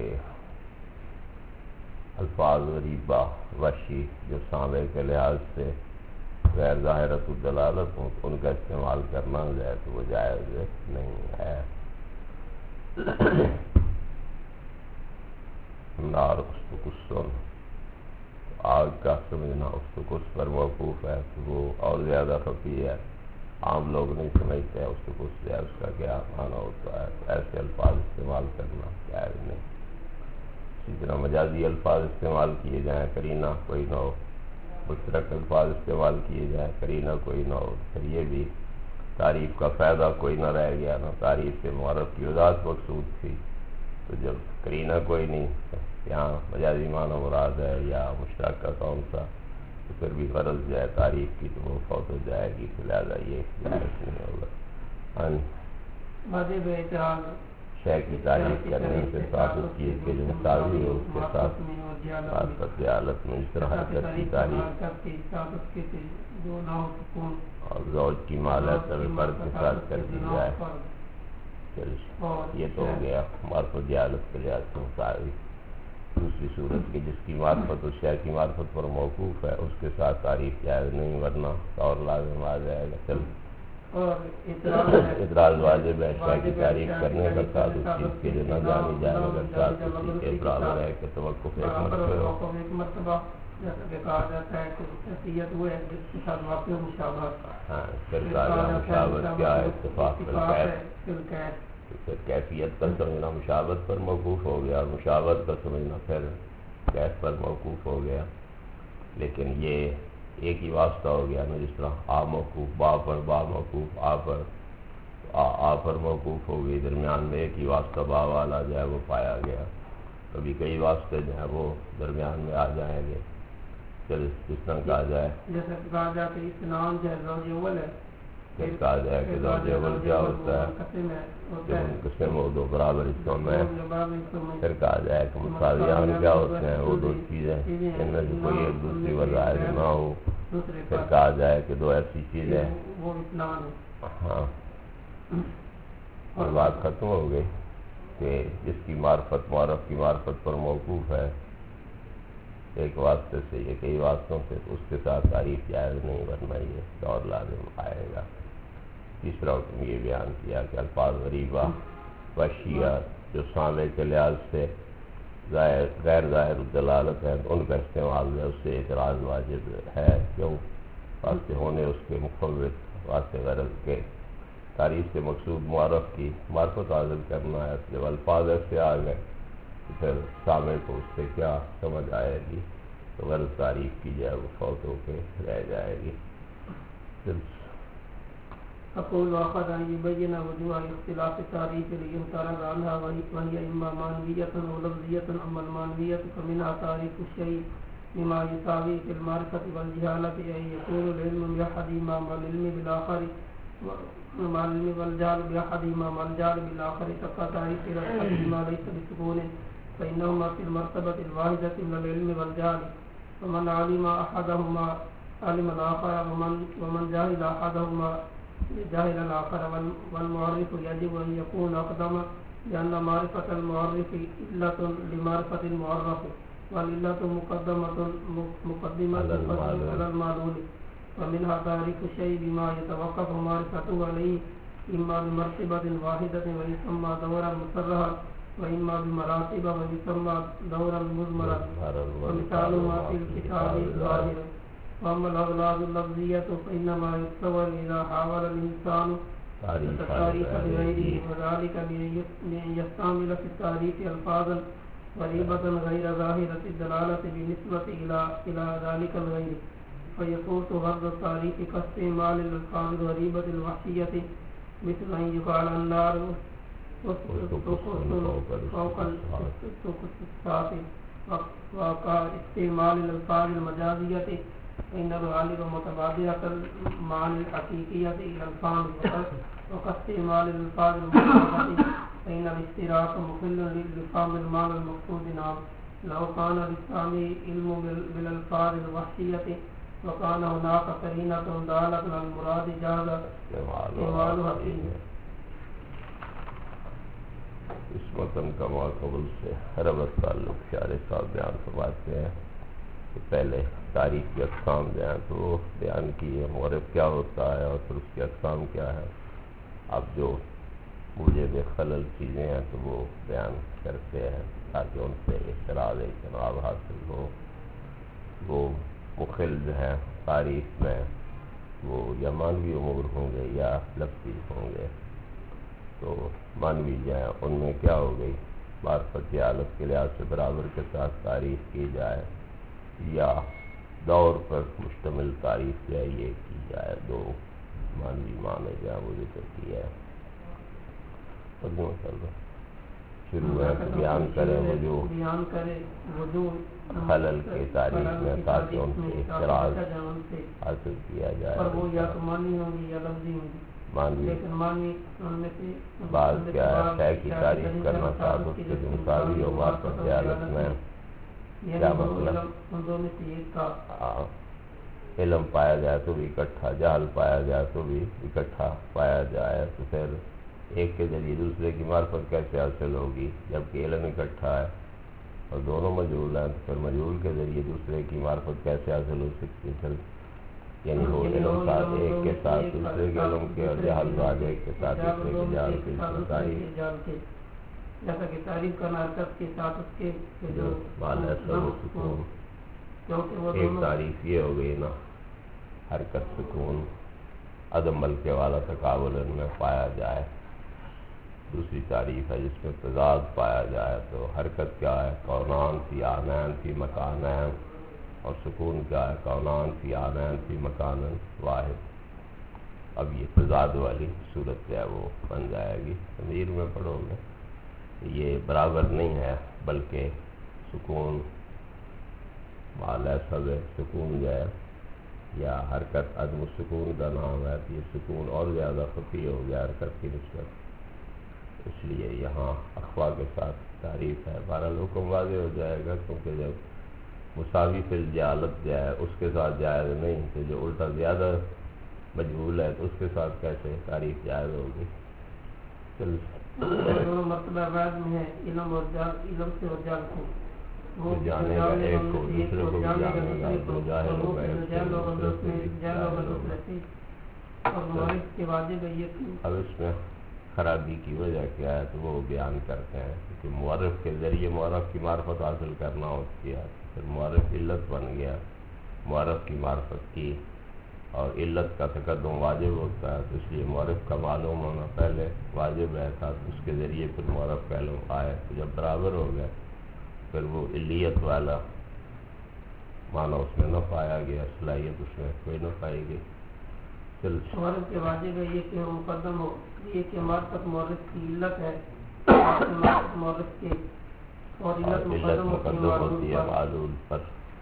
الفاظ غریبہ وحشی جو سامع کے لحاظ سے غیر ظاہرۃ الدلالت ہوں ان کا استعمال کرنا جائے تو وہ جائز نہیں ہے. نار استقصن، آگ کا سمجھنا استقص پر موقوف ہے تو وہ اور زیادہ خفی ہے، عام لوگ نہیں سمجھتے ہیں استقص سے اس کا کیا معنی ہوتا ہے، ایسے الفاظ استعمال کرنا جائز نہیں۔ اسی طرح مجازی الفاظ استعمال کیے جائیں، قرینہ کوئی نہ ہو، مشترک الفاظ استعمال کیے جائیں، قرینہ کوئی نہ ہو، پھر یہ بھی تعریف کا فائدہ کوئی نہ رہ گیا، نہ تعریف سے معرف کی وضاحت مقصود تھی، تو جب قرینہ کوئی نہیں، یہاں مجازی معنی مراد ہے یا مشترک کا کون سا، تو پھر بھی غرض جو ہے تعریف کی تو وہ فوت ہو جائے گی، لہٰذا یہ جائز نہیں ہوگا۔ ہاں واجب اعتراض شے کی تعریف کرنے سے ساتھ اس کی کے جو مساوی ہو اس کے ساتھ معرفت جہالت میں اس طرح حرکت کی تعریف اور زوج کی مالت اور فرق کے ساتھ کر دی جائے، یہ تو ہو گیا معرفت جہالت کے لحاظ سے مساوی۔ دوسری صورت کی جس کی معرفت اس شے کی معرفت پر موقوف ہے اس کے ساتھ تعریف جائز نہیں، ورنہ اور لازم آ جائے گا۔ چل اعتراض واجب ہے، شے کی تعریف کرنے کا ساتھ اس چیز کے جو نہ جانی جائے مگر ساتھ اسی کے اعتراض رہے کہ توقف ایک مرتبہ جیسا کہ کہا جاتا ہے کہ حیثیت وہ ہے جس کے ساتھ واقع مشابہت، ہاں پھر کہا مشابہت کیا ہے، اتفاق بالکیف، پھر کیفیت کا سمجھنا مشابہت پر موقوف ہو گیا اور مشابہت کا سمجھنا پھر کیف پر موقوف ہو گیا، لیکن یہ ایک ہی واسطہ ہو گیا نا، جس طرح آ موقوف با پر، با موقوف آ پر، آ, آ پر موقوف ہو گئی، درمیان میں ایک ہی واسطہ با والا جو ہے وہ پایا گیا، کبھی کئی واسطے جو ہیں وہ درمیان میں آ جائیں گے۔ چل جس طرح کہا جائے جیسے کہا جائے کہ اسنان جو ہے زوج اول ہے، پھر کہا جائے کہ زوج اول کیا ہوتا ہے، قسم وہ دو برابر حصوں میں، پھر کہا جائے کہ مساویان کیا ہوتے ہیں، وہ دو چیزیں ان میں سے کوئی ایک دوسری وظاہر نہ ہو، پھر کہا جائے کہ دو ایسی چیزیں، ہاں اور بات ختم ہو گئی کہ جس کی معرفت معرف کی معرفت پر موقوف ہے ایک واسطے سے یہ کئی واسطوں سے، اس کے ساتھ تعریف جائز نہیں، ورنہ یہ اور لازم آئے گا۔ تیسرا حکم یہ بیان کیا کہ الفاظ غریبہ وحشیہ جو سامع کے لحاظ سے غیر ظاہر الدلالت ہے ان کا استعمال ہے، اس سے اعتراض واجب ہے، کیوں واسطے ہونے اس کے مفوت واسطے غرض کے تعریف سے مقصود معرف کی معرفت حاصل کرنا ہے، جب الفاظ ایسے آ گئے تو پھر سامع کو اس سے کیا سمجھ آئے گی، تو غرض تعریف کی جائے وہ فوت ہو کے رہ جائے گی۔ اقول واخذ ان يبين وجوه اختلاف التعريف ليمتنع عنها وهي اما معنوية او لفظية، اما المعنوية فمنها تعريف الشيء بما يساوي في المعرفة والجهالة، أن يكون العلم بأحدهما مع العلم بالآخر مع العلم والجهل بأحدهما مع الجهل بالآخر، كتعريف أحدهما ليس بسكون فإنهما في المرتبة الواحدة من العلم والجهل، ومن علم أحدهما علم الآخر، ومن ومن جاهل أحدهما جاهل الآخر، والمعرف يجب أن يكون أقدم لأن معرفة المعرف علة لمعرفة المعرف، والعلة مقدمة مقدمة على المعلول، ومنها تعريف الشيء بما يتوقف معرفته عليه إما بمرتبة واحدة ويسمى دورا مسرها، وإما بمراتب ويسمى دورا مزمرا، ومثال ما في الكتاب الظاهر. وأما الأغلاظ اللفظية فإنما يتصور إذا حاول الإنسان التعريف بغيره، وذلك بأن يستعمل في التعريف ألفاظا غريبة غير ظاهرة الدلالة بالنسبة إلى إلى ذلك الغير، فيفوت غرض التعريف كاستعمال الألفاظ الغريبة الوحشية، مثل أن يقال النار فوق السقف، وكاستعمال الألفاظ المجازية فإن الغالب متبادرة المعنى الحقيقية إلى الفهم، وكاستعمال الألفاظ المشابهة فإن الاشتراك مخل لفهم المعنى المقصود. نعم لو كان للسامع علم بالألفاظ الوحشية وكان هناك قرينة دالة على المراد جاز استعمالها فيه. اس متن کا ماقبل سے ربط تعلق شارح صاحب بیان فرماتے ہیں کہ پہلے تاریخ کی اقسام جو ہیں تو بیان کی ہے، معرف کیا ہوتا ہے اور پھر اس کی اقسام کیا ہے۔ اب جو مجھے بے خلل چیزیں ہیں تو وہ بیان کرتے ہیں تاکہ ان سے اعتراض اجتناب حاصل ہو. وہ مخل جو ہیں تعریف میں وہ یا مانوی امور ہوں گے یا لفظی ہوں گے. تو مانوی جو ہیں ان میں کیا ہو گئی، معرفت کی حالت کے لحاظ سے برابر کے ساتھ تعریف کی جائے یا دور پر مشتمل تعریف جو ہے یہ کی جائے. دو مانوی معنی جو ہے وہ ذکر کیا ہے. شروع ہے تو بیان کرے وجود خلل کی تاریخ میں تاکہ ان سے اعتراض حاصل کیا جائے. اور وہ یا تو مانوی ہوں گی یا لفظی ہوں گی. مانوی لیکن مانوی ان میں سے بعض کیا ہے شے کی تعریف کرنا چاہتے اس کے جو مساوی ہو معرفت کی حالت میں کیا مطلب ان دو میں سے ایک کا علم پایا جائے تو بھی اکٹھا، جہل پایا جائے تو بھی اکٹھا پایا جائے. تو پھر ایک کے ذریعے دوسرے کی معرفت کیسے حاصل ہوگی جبکہ علم اکٹھا ہے اور دونوں مجہول ہیں؟ تو پھر مجہول کے ذریعے دوسرے کی معرفت کیسے حاصل ہو سکتی ہے؟ پھر یعنی وہ علم ساتھ ایک کے ساتھ دوسرے کے علم کے اور جہل بعد ایک کے ساتھ دوسرے کے جہل کے تعریف جیسا کہ تعریف کرنا حرکت کے ساتھ اس کے جو مال اثر و سکون. ایک تعریف یہ ہو گئی نا حرکت سکون عدم ملکے والا تقابل ان میں پایا جائے. دوسری تعریف ہے جس میں تضاد پایا جائے. تو حرکت کیا ہے؟ کونان فی آنین فی مکانین، اور سکون کیا ہے؟ کونان فی آنین فی مکان واحد. اب یہ تضاد والی صورت جو ہے وہ بن جائے گی. امیر میں پڑھو گے یہ برابر نہیں ہے بلکہ سکون مال سب سکون جو ہے یا حرکت عدم سکون کا نام ہے. یہ سکون اور زیادہ خفی ہو گیا حرکت کی نسبت، اس لیے یہاں اخوا کے ساتھ تعریف ہے. بہرحال حکم واضح ہو جائے گا کیونکہ جب مساوی فی الجہالت جو ہے اس کے ساتھ جائز نہیں تو جو الٹا زیادہ مجہول ہے تو اس کے ساتھ کیسے تعریف جائز ہوگی. چل دونوں مرتبہ بعد میں ہے علم اور جال، علم سے اور جال سے وہ جانے گا ایک کو دوسرے کو بھی جانے گا. دو جاہل ہو گئے کے واجب ہے یہ. اب اس میں خرابی کی وجہ کیا ہے تو وہ بیان کرتے ہیں کہ معرف کے ذریعے معرف کی معرفت حاصل کرنا ہوتی ہے. پھر معرف علت بن گیا، معرف کی معرفت کی اور علت کا تقدم واجب ہوتا ہے تو اس لیے معرف کا معلوم ہونا پہلے واجب رہتا تو اس کے ذریعے پھر معرف کا علم آئے. تو جب برابر ہو گیا پھر وہ علیت والا معنی اس میں نہ پایا گیا، صلاحیت اس میں کوئی نہ پائی گئی. چل معرف کے واجب ہے یہ کہ مقدم ہو، یہ کہ معرفت معرف کی علت ہے، معرفت معرف کے اور علت مقدم مقدم ہوتی ہے معلول پر.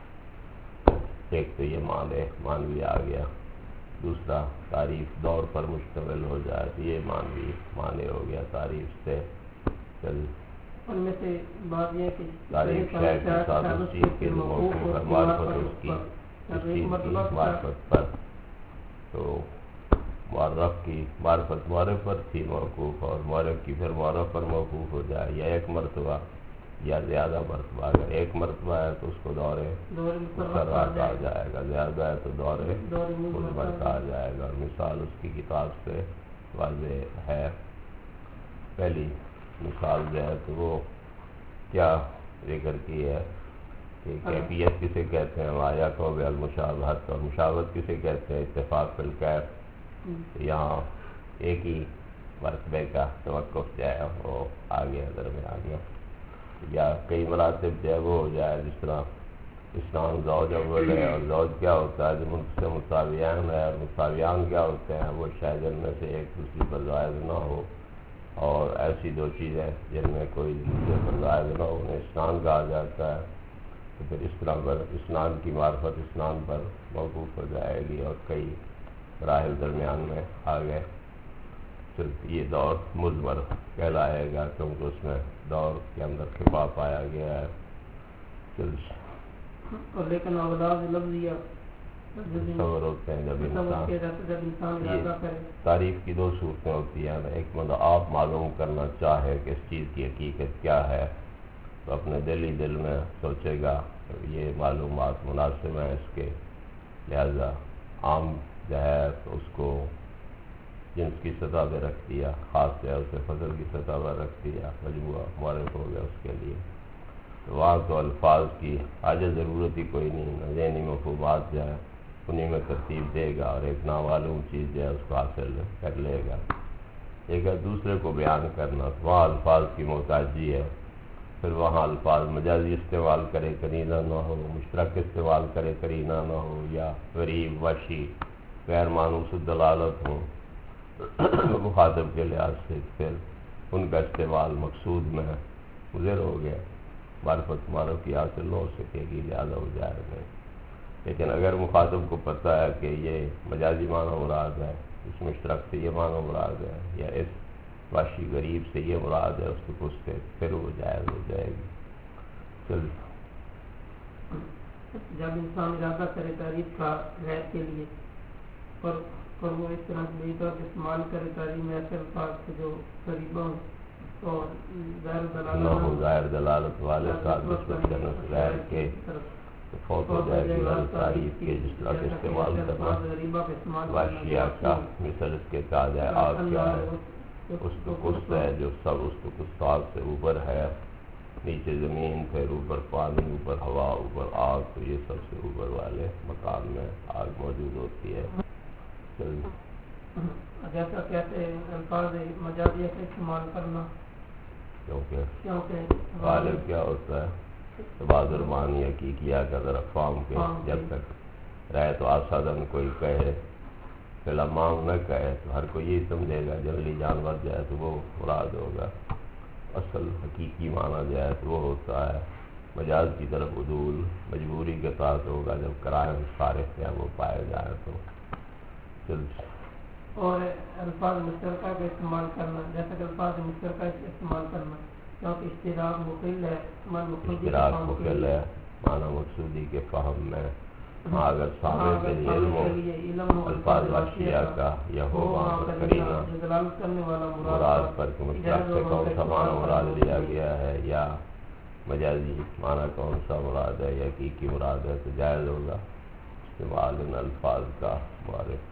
ایک تو یہ معنی مانوی آ گیا. دوسرا تعریف دور پر مشتمل ہو جائے تو یہ مانوی معنی ہو گیا تعریف سے. چل ان میں سے بات یہ کہ تعریف شے کے ساتھ اس چیز کے جو موقوف ہے معرفت اس کی اس چیز کی معرفت پر. تو معرف کی معرفت معرف پر تھی موقوف اور معرف کی پھر معرف پر موقوف ہو جائے یا ایک مرتبہ یا زیادہ مرتبہ. اگر ایک مرتبہ ہے تو اس کو دورے مسرہ کہا جائے گا، زیادہ ہے تو دورے مضمر کہا جائے گا. اور مثال اس کی کتاب سے واضح ہے. پہلی مثال جو ہے تو وہ کیا ذکر کی ہے کہ کیفیت کسے کہتے ہیں؟ آیا کو بے المشابہت، اور مشابہت کسے کہتے ہیں؟ اتفاق فی الکیف. یہاں ایک ہی مرتبے کا توقف جو ہے وہ آگے درمیان میں یا کئی مراتب جو ہے وہ ہو جائے. جس طرح اسلام زوج اول ہے اور زوج کیا ہوتا ہے جو ملک سے مساویان ہے، اور مساویان کیا ہوتے ہیں وہ شاید ان میں سے ایک دوسری پر زائد نہ ہو. اور ایسی دو چیزیں جن میں کوئی دوسرے پر زائد نہ ہو انہیں اسنان کہا جاتا ہے. تو پھر اس طرح پر اسنان کی معرفت اسنان پر موقوف ہو جائے گی اور کئی مراحل درمیان میں آ گئے. صرف یہ دور مضمر کہلائے گا کیونکہ اس میں دور کے اندر خفا پایا گیا ہے. اور لیکن اولاد لفظیہ تصور ہوتے ہیں جب انسان یہ تعریف کی دو صورتیں ہوتی ہیں. ایک مطلب آپ معلوم کرنا چاہے کہ اس چیز کی حقیقت کیا ہے تو اپنے دل ہی دل میں سوچے گا یہ معلومات مناسب ہیں اس کے، لہذا عام جو ہے تو اس کو جنس کی سطح پہ رکھ دیا، خاص ہے اسے فصل کی سطح پر رکھ دیا، مجموعہ معرف ہو گیا اس کے لیے. تو وہاں تو الفاظ کی حاجت ضرورت ہی کوئی نہیں، نہ ذہنی مفہومات جو ہے انہیں میں ترتیب دے گا اور ایک نامعلوم چیز جو ہے اس کو حاصل کر لے گا. ایک ہے دوسرے کو بیان کرنا، وہاں الفاظ کی محتاجی ہے. پھر وہاں الفاظ مجازی استعمال کرے قرینہ نہ ہو، مشترک استعمال کرے قرینہ نہ ہو، یا غریب وحشی غیر مانوس الدلالت ہوں مخاطب کے لحاظ سے، پھر ان کا استعمال مقصود میں مضر ہو گیا، معرفت معرف کی حاصل نہ ہو سکے گی، لہٰذا وہ جائز نہیں. لیکن اگر مخاطب کو پتہ ہے کہ یہ مجازی معنی مراد ہے، اس مشترک سے یہ معنی مراد ہے، یا اس وحشی غریب سے یہ مراد ہے، اس کو اس سے پھر وہ جائز ہو جائے گی. چل جب انسان ارادہ کرے تعریف کا غیر کے لیے پر پر وہ اس طرح سے بے طور استعمال کرے تعریف میں ایسے الفاظ کے جو قریبوں اور ظاہر نہ ہو، دلالت ظاہر دلالت والے ساتھ نسبت کرنا غیر کے فوت ہو جائے گی. والی تعریف کے جس طرح کے استعمال کرنا وحشیہ کا، مثل اس کے کہا جائے آگ کیا ہے، اس تو کست ہے جو سب اس تو کستال سے اوپر ہے، نیچے زمین، پھر اوپر پانی، اوپر ہوا، اوپر آگ، تو یہ سب سے اوپر والے مقام میں آگ موجود ہوتی ہے. جیسا کہتے ہیں الفاظ مجازیہ کا استعمال کرنا، کیونکہ کیونکہ غالب کیا ہوتا ہے تبادر معنی حقیقیہ کا ذرا فام کے جب تک رہے تو آسادن کوئی کہے فلمام نہ کہے تو ہر کوئی یہی سمجھے گا جنگلی جانور جو ہے تو وہ مراد ہوگا. اصل حقیقی معنی جو ہے تو وہ ہوتا ہے مجاز کی طرف عدول مجبوری کے ساتھ ہوگا جب قرائن صارف یا وہ پائے جائیں تو. چل اور الفاظ مشترکہ کا استعمال کرنا، جیسا کہ الفاظ مشترکہ کا استعمال کرنا کیونکہ اشتراک مقل ہے، اشتراک مقل ہے معنی مقصودی کے فہم میں. ہاں اگر سامنے کے لیے علم ہو الفاظ وحشیہ کا یا ہو وہاں پر قرینہ مراد پر کہ مشترک سے کون سا معنی مراد لیا گیا ہے، یا مجازی معنی کون سا مراد ہے، یا حقیقی مراد ہے، تو جائز ہوگا استعمال ان الفاظ کا معرف.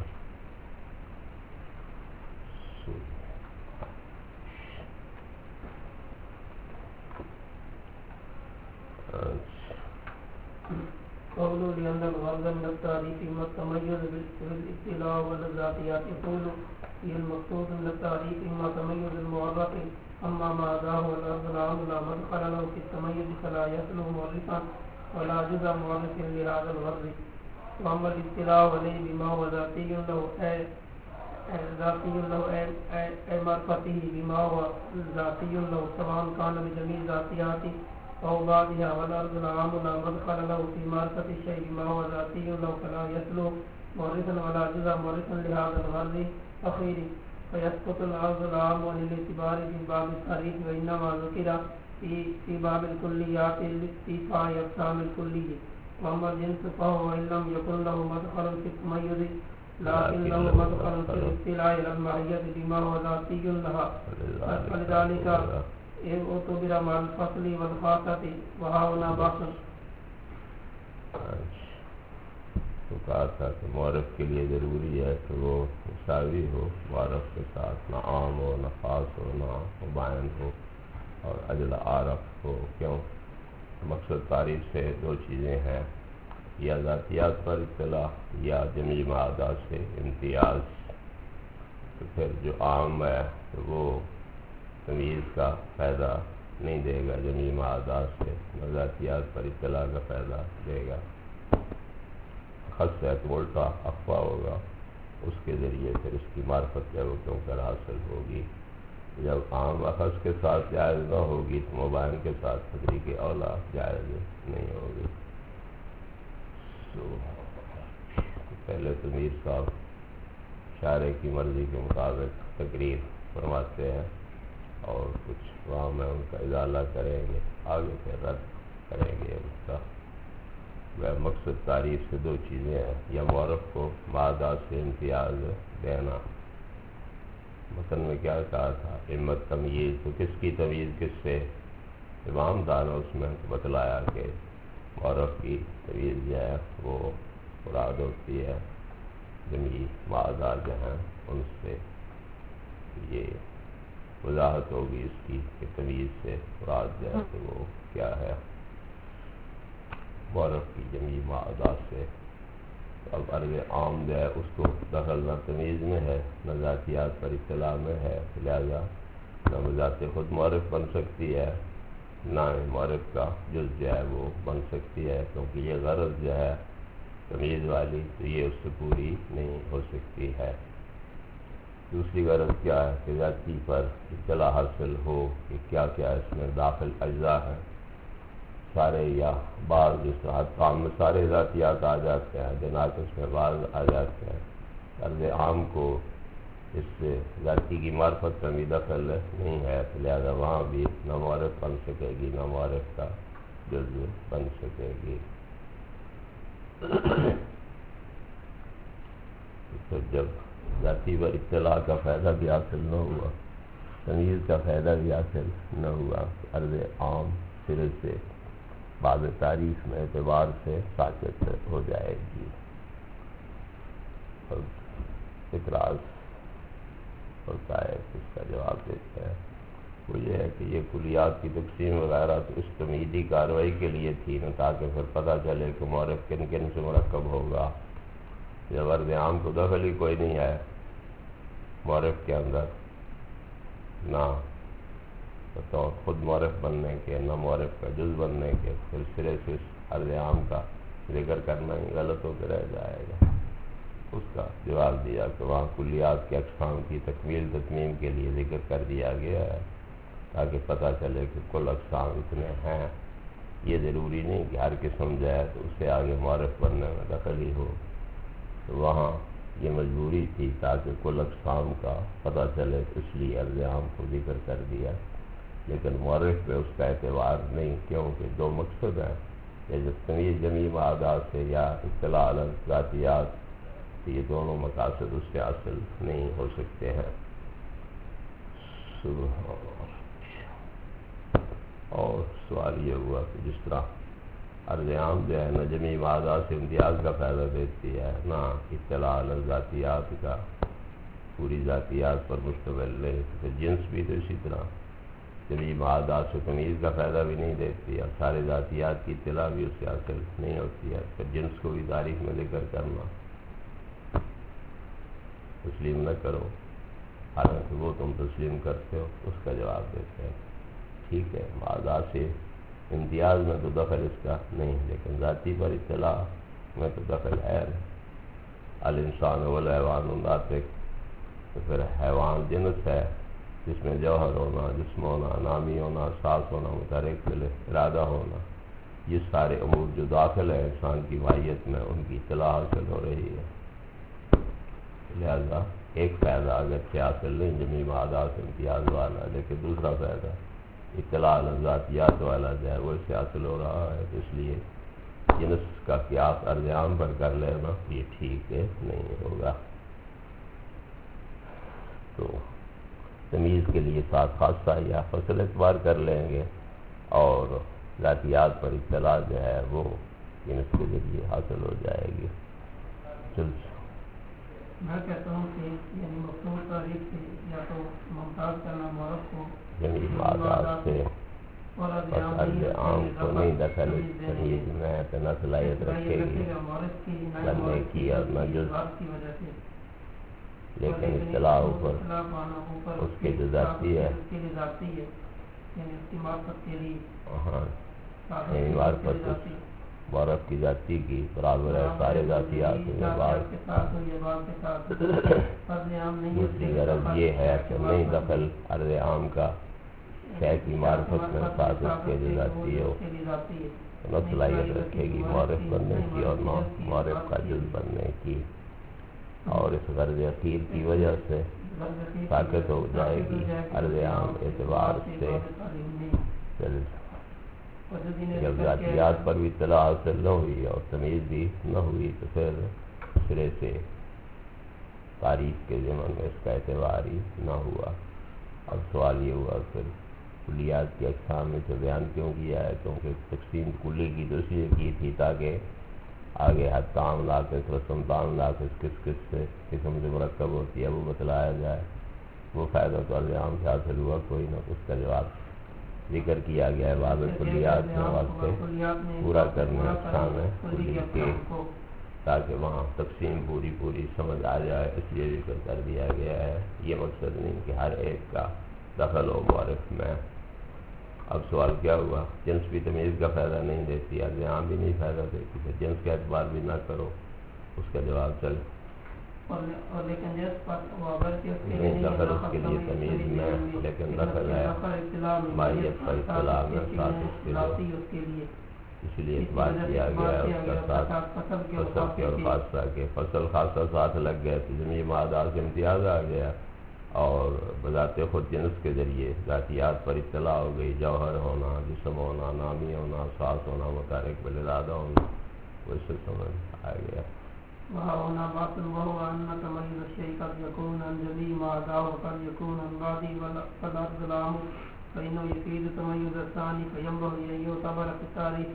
قولوا لأن الغرض من التعريف إما التميز بالاطلاع والذاتيات. يقول هي المقصود من التعريف إما تميز المعرف، أما ما أداه والأرض العام لا مدخل له في التميز فلا يصله مؤرفا ولا جزء مؤرف لهذا الغرض. وأما الاطلاع عليه بما هو ذاتي له ذاتي له أي معرفته بما هو ذاتي له سواء كان بجميع ذاتياته أو بعضها، والأرض العام لا مدخل له في معرفة الشيء بما هو ذاتي له فلا يصله مورثا ولا جزء مورثا لهذا الغرض أخير، فيسقط الأرض العام عن الاعتبار في باب التعريف، وإنما ذكر في في باب الكليات لاستيفاء أقسام الكلية. وأما الجنس فهو إن لم يكن له مدخل في التميز لكن له مدخل في الاطلاع إلى المعية بما هو ذاتي لها، فلذلك اعتبر مع الفصل والخاصة وهاهنا بحث. تو کہا تھا کہ معرف کے لیے ضروری ہے کہ وہ مساوی ہو معرف کے ساتھ، نہ عام ہو نہ خاص ہو نہ مبین ہو اور اجل عارف ہو. کیوں؟ مقصد تعریف سے دو چیزیں ہیں، یا ذاتیات پر اطلاع یا جمعی معادات سے امتیاز. تو پھر جو عام ہے تو وہ تمیز کا فائدہ نہیں دے گا جمعی معادات سے، نہ ذاتیات پر اطلاع کا فائدہ دے گا. خاص ہے تو الٹا اخفا ہوگا، اس کے ذریعے پھر اس کی معرفت ہے وہ کیوں کر حاصل ہوگی. جب عام اخذ کے ساتھ جائز نہ ہوگی تو مبین کے ساتھ تدریک اولا جائز نہیں ہوگی. تو پہلے تو میر صاحب شاعر کی مرضی کے مطابق تقریر فرماتے ہیں اور کچھ وہاں میں ان کا ازالہ کریں گے، آگے پھر رد کریں گے اس کا. مقصد تعریف سے دو چیزیں ہیں، یا معرف کو معادات سے امتیاز دینا. متن میں کیا کہا تھا؟ امت تمیز، تو کس کی تمیز کس سے؟ امام دانا اس میں بتلایا کہ معرف کی تمیز جو ہے وہ مراد ہوتی ہے جمیع معادات جو ہیں ان سے یہ وضاحت ہوگی اس کی کہ تمیز سے مراد جو ہے تو وہ کیا ہے معرف کی جمیع معادات سے. اب عرض عام جو ہے اس کو دخل نہ تمیز میں ہے نہ ذاتیات پر اطلاع میں ہے، لہذا نہ وہ ذات خود معرف بن سکتی ہے نہ معرف کا جز جو ہے وہ بن سکتی ہے، کیونکہ یہ غرض جو ہے تمیز والی تو یہ اس سے پوری نہیں ہو سکتی ہے. دوسری غرض کیا ہے کہ ذاتی پر اطلاع حاصل ہو کہ کیا کیا اس میں داخل اجزاء ہیں سارے یا بعض، جس طرح کام میں سارے ذاتیات آ جاتے ہیں، جنات اس میں بعض آ جاتے ہیں. عرض عام کو اس سے ذاتی کی معرفت میں بھی دخل نہیں ہے، لہذا وہاں بھی نہ معرف بن سکے گی نہ معرف کا جز بن سکے گی. تو جب ذاتی پر اطلاع کا فائدہ بھی حاصل نہ ہوا، تمیز کا فائدہ بھی حاصل نہ ہوا، عرض عام سرے سے بعض تاریخ میں اعتبار سے ساکت ہو جائے گی. اور اعتراض ہوتا ہے اس کا جواب دیتے ہیں، وہ یہ ہے کہ یہ کلیات کی تقسیم وغیرہ تو اس تمیزی کارروائی کے لیے تھی نا، تاکہ پھر پتہ چلے کہ معرف کن کن سے مرکب ہوگا. جب عرض عام کو دخل ہی کوئی نہیں ہے معرف کے اندر، نہ تو خود معرف بننے کے نہ معرف کا جز بننے کے، پھر سرے سے اس عرض عام کا ذکر کرنا ہی غلط ہو کے رہ جائے گا. اس کا جواب دیا کہ وہاں کلیات کے اقسام کی تکمیل تتمیم کے لیے ذکر کر دیا گیا ہے تاکہ پتہ چلے کہ کل اقسام اتنے ہیں. یہ ضروری نہیں کہ ہر قسم جائے تو اس سے آگے معرف بننے میں دخل ہی ہو، تو وہاں یہ مجبوری تھی تاکہ کل اقسام کا پتہ چلے، اس لیے عرض عام کو ذکر کر دیا. لیکن معرف پہ اس کا اعتبار نہیں، کیونکہ دو مقصد ہیں، یہ جو تمیز جمیع معادات سے یا اطلاع علی ذاتیات، یہ دونوں مقاصد اس سے حاصل نہیں ہو سکتے ہیں. اور سوال یہ ہوا کہ جس طرح عرض عام جو ہے نہ جمیع معادات سے امتیاز کا فائدہ دیتی ہے نہ اطلاع علی ذاتیات کا پوری ذاتیات پر مشتمل ہے، تو جنس بھی تو اسی طرح جمیع معادات سے تمیز کا فائدہ بھی نہیں دیتی اور سارے ذاتیات کی اطلاع بھی اس سے حاصل نہیں ہوتی ہے. پھر جنس کو بھی تاریخ میں ذکر کرنا تسلیم نہ کرو، حالانکہ وہ تم تسلیم کرتے ہو. اس کا جواب دیتے ہیں ٹھیک ہے معادات سے امتیاز میں تو دخل اس کا نہیں، لیکن ذاتی پر اطلاع میں تو دخل ہے. الانسان والحیوان ناطق، تو پھر حیوان جنس ہے جس میں جوہر ہونا، جسم ہونا، نامی ہونا، ساس ہونا، متحرک ارادہ ہونا، یہ سارے امور جو داخل ہے انسان کی ماہیت میں ان کی اطلاع حاصل ہو رہی ہے. لہذا ایک فائدہ اگرچہ حاصل نہیں جمیع معادات سے امتیاز والا، لیکن دوسرا فائدہ اطلاع علی ذاتیات والا جو ہے وہ اس سے حاصل ہو رہا ہے. تو اس لیے جنس کا قیاس عرض عام پر کر لینا یہ ٹھیک نہیں ہوگا. تو تمیز کے لیے ساتھ خاصہ یا فصل اعتبار کر لیں گے، اور ذاتیات پر اطلاع جو ہے وہ جنس کے ذریعے حاصل ہو جائے گی. چل میں کہتا ہوں کہ یعنی مفہوم تاریخ سے یا تو ممتاز کرنا معرف کو جمیع معادات سے اور بس عرض عام کو نہیں دخل اس تمیز میں تو نہ صلاحیت رکھے گی بننے کی اور نہ جز، لیکن اطلاع اوپر اس کے جو ذاتی ہے ہاں یعنی معرفت اس معرف کی ذاتی کی برابر ہے سارے ذاتیات کے بعد. دوسری غرض یہ ہے کہ نہیں دخل عرض عام کا شے کی معرفت میں ساتھ اس کے جو ذاتی ہو نہ صلاحیت رکھے گی معرف بننے کی اور نہ معرف کا جز بننے کی، اور اس غرض اخیر کی وجہ سے ساکت ہو جائے گی عرض عام اعتبار سے. جب ذاتیات پر بھی اطلاع حاصل نہ ہوئی اور تمیز بھی نہ ہوئی تو پھر سرے سے تاریخ کے ضمن میں اس کا اعتبار ہی نہ ہوا. اب سوال یہ ہوا پھر کلیات کی اقسام میں سے بیان کیوں کیا ہے؟ کیونکہ تقسیم کلی کی تو اس لیے کی تھی تاکہ آگے حد تام ناقص رسم تام ناقص کس کس سے قسم سے مرکب ہوتی ہے وہ بتلایا جائے، وہ فائدہ تو عرض عام سے حاصل ہوا کوئی نہ، اس کا جواب ذکر کیا گیا ہے بعض کلیات میں واسطے پورا کرنے شامل ہے کلی کے، تاکہ وہاں تقسیم پوری پوری سمجھ آ جائے، اس لیے ذکر کر دیا گیا ہے۔ یہ مقصد نہیں کہ ہر ایک کا دخل ہو معرف میں۔ اب سوال کیا ہوا، جنس بھی تمیز کا فائدہ نہیں دیتی، عرض عام بھی نہیں فائدہ دیتی، پھر جنس کا اعتبار بھی نہ کرو، اس کا جواب چل نہیں دخل اس کے لیے تمیز میں، لیکن دخل ہے ماہیت کا اصطلاح میں ساتھ اس کے لیے، اس لیے اعتبار کیا گیا ہے اس کا ساتھ فصل کے اور خاصہ کے، فصل خاصہ ساتھ لگ گئے تو جمعی معادات سے امتیاز آ گیا، اور بذات خود جنس کے ذریعے ذاتیات پر اطلاع ہو گئی، جوہر ہونا، جسم ہونا، نامی ہونا، ساس ہونا، متحرک بالارادہ ہونا، وہ اس سے سمجھ آ گیا۔ وهنا باطل وهو أن تميز الشيء قد يكون عن جميع ما أداه وقد يكون عن بعضه والأرض العام فإنه يفيد تميز الثاني فينبغي أن يعتبر في التاريخ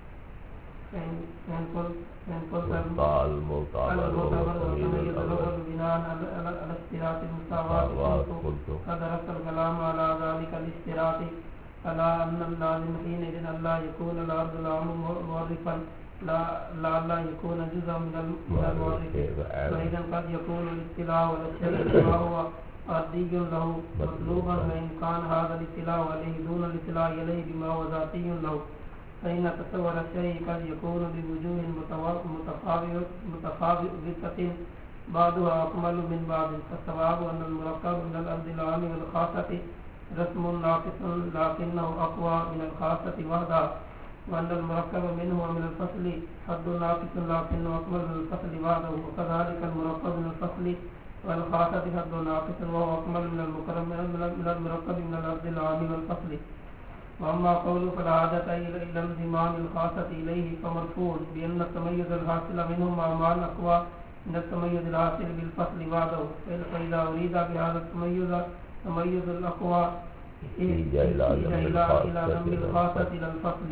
فإن قلت المعتبر والتميز الأول بناء على اشتراط المساواة قلت قد رفع الكلام على ذلك الاشتراط على أن اللازم حينئذ أن لا يكون الأرض العام معرفا لا لا يكون جزءا من المعرف، فإذا قد يكون الاطلاع على الشيء ما هو عادي له مطلوبا، وإن كان هذا الاطلاع عليه دون الاطلاع عليه بما هو ذاتي له، فإن تصور الشيء قد يكون بوجوه متفاوتة بعضها أكمل من بعض، فالصواب أن المركب من الأرض العام والخاصة رسم ناقص لكنه أقوى من الخاصة وحدها، وأن المركب منه ومن الفصل حد ناقص لكنه أكمل من الفصل وحده، وكذلك المركب من الفصل والخاصة حد ناقص وهو أكمل من المركب من الأرض العام والفصل. وأما قوله فلا عادة إلى انضمام الخاصة إليه فمرفوع بأن التميز الحاصل منهما مان أقوى من التميز الحاصل بالفصل وحده، فإذا أريد بهذا التميز تميز الأقوى إلى نمي الخاصة إلى الفصل.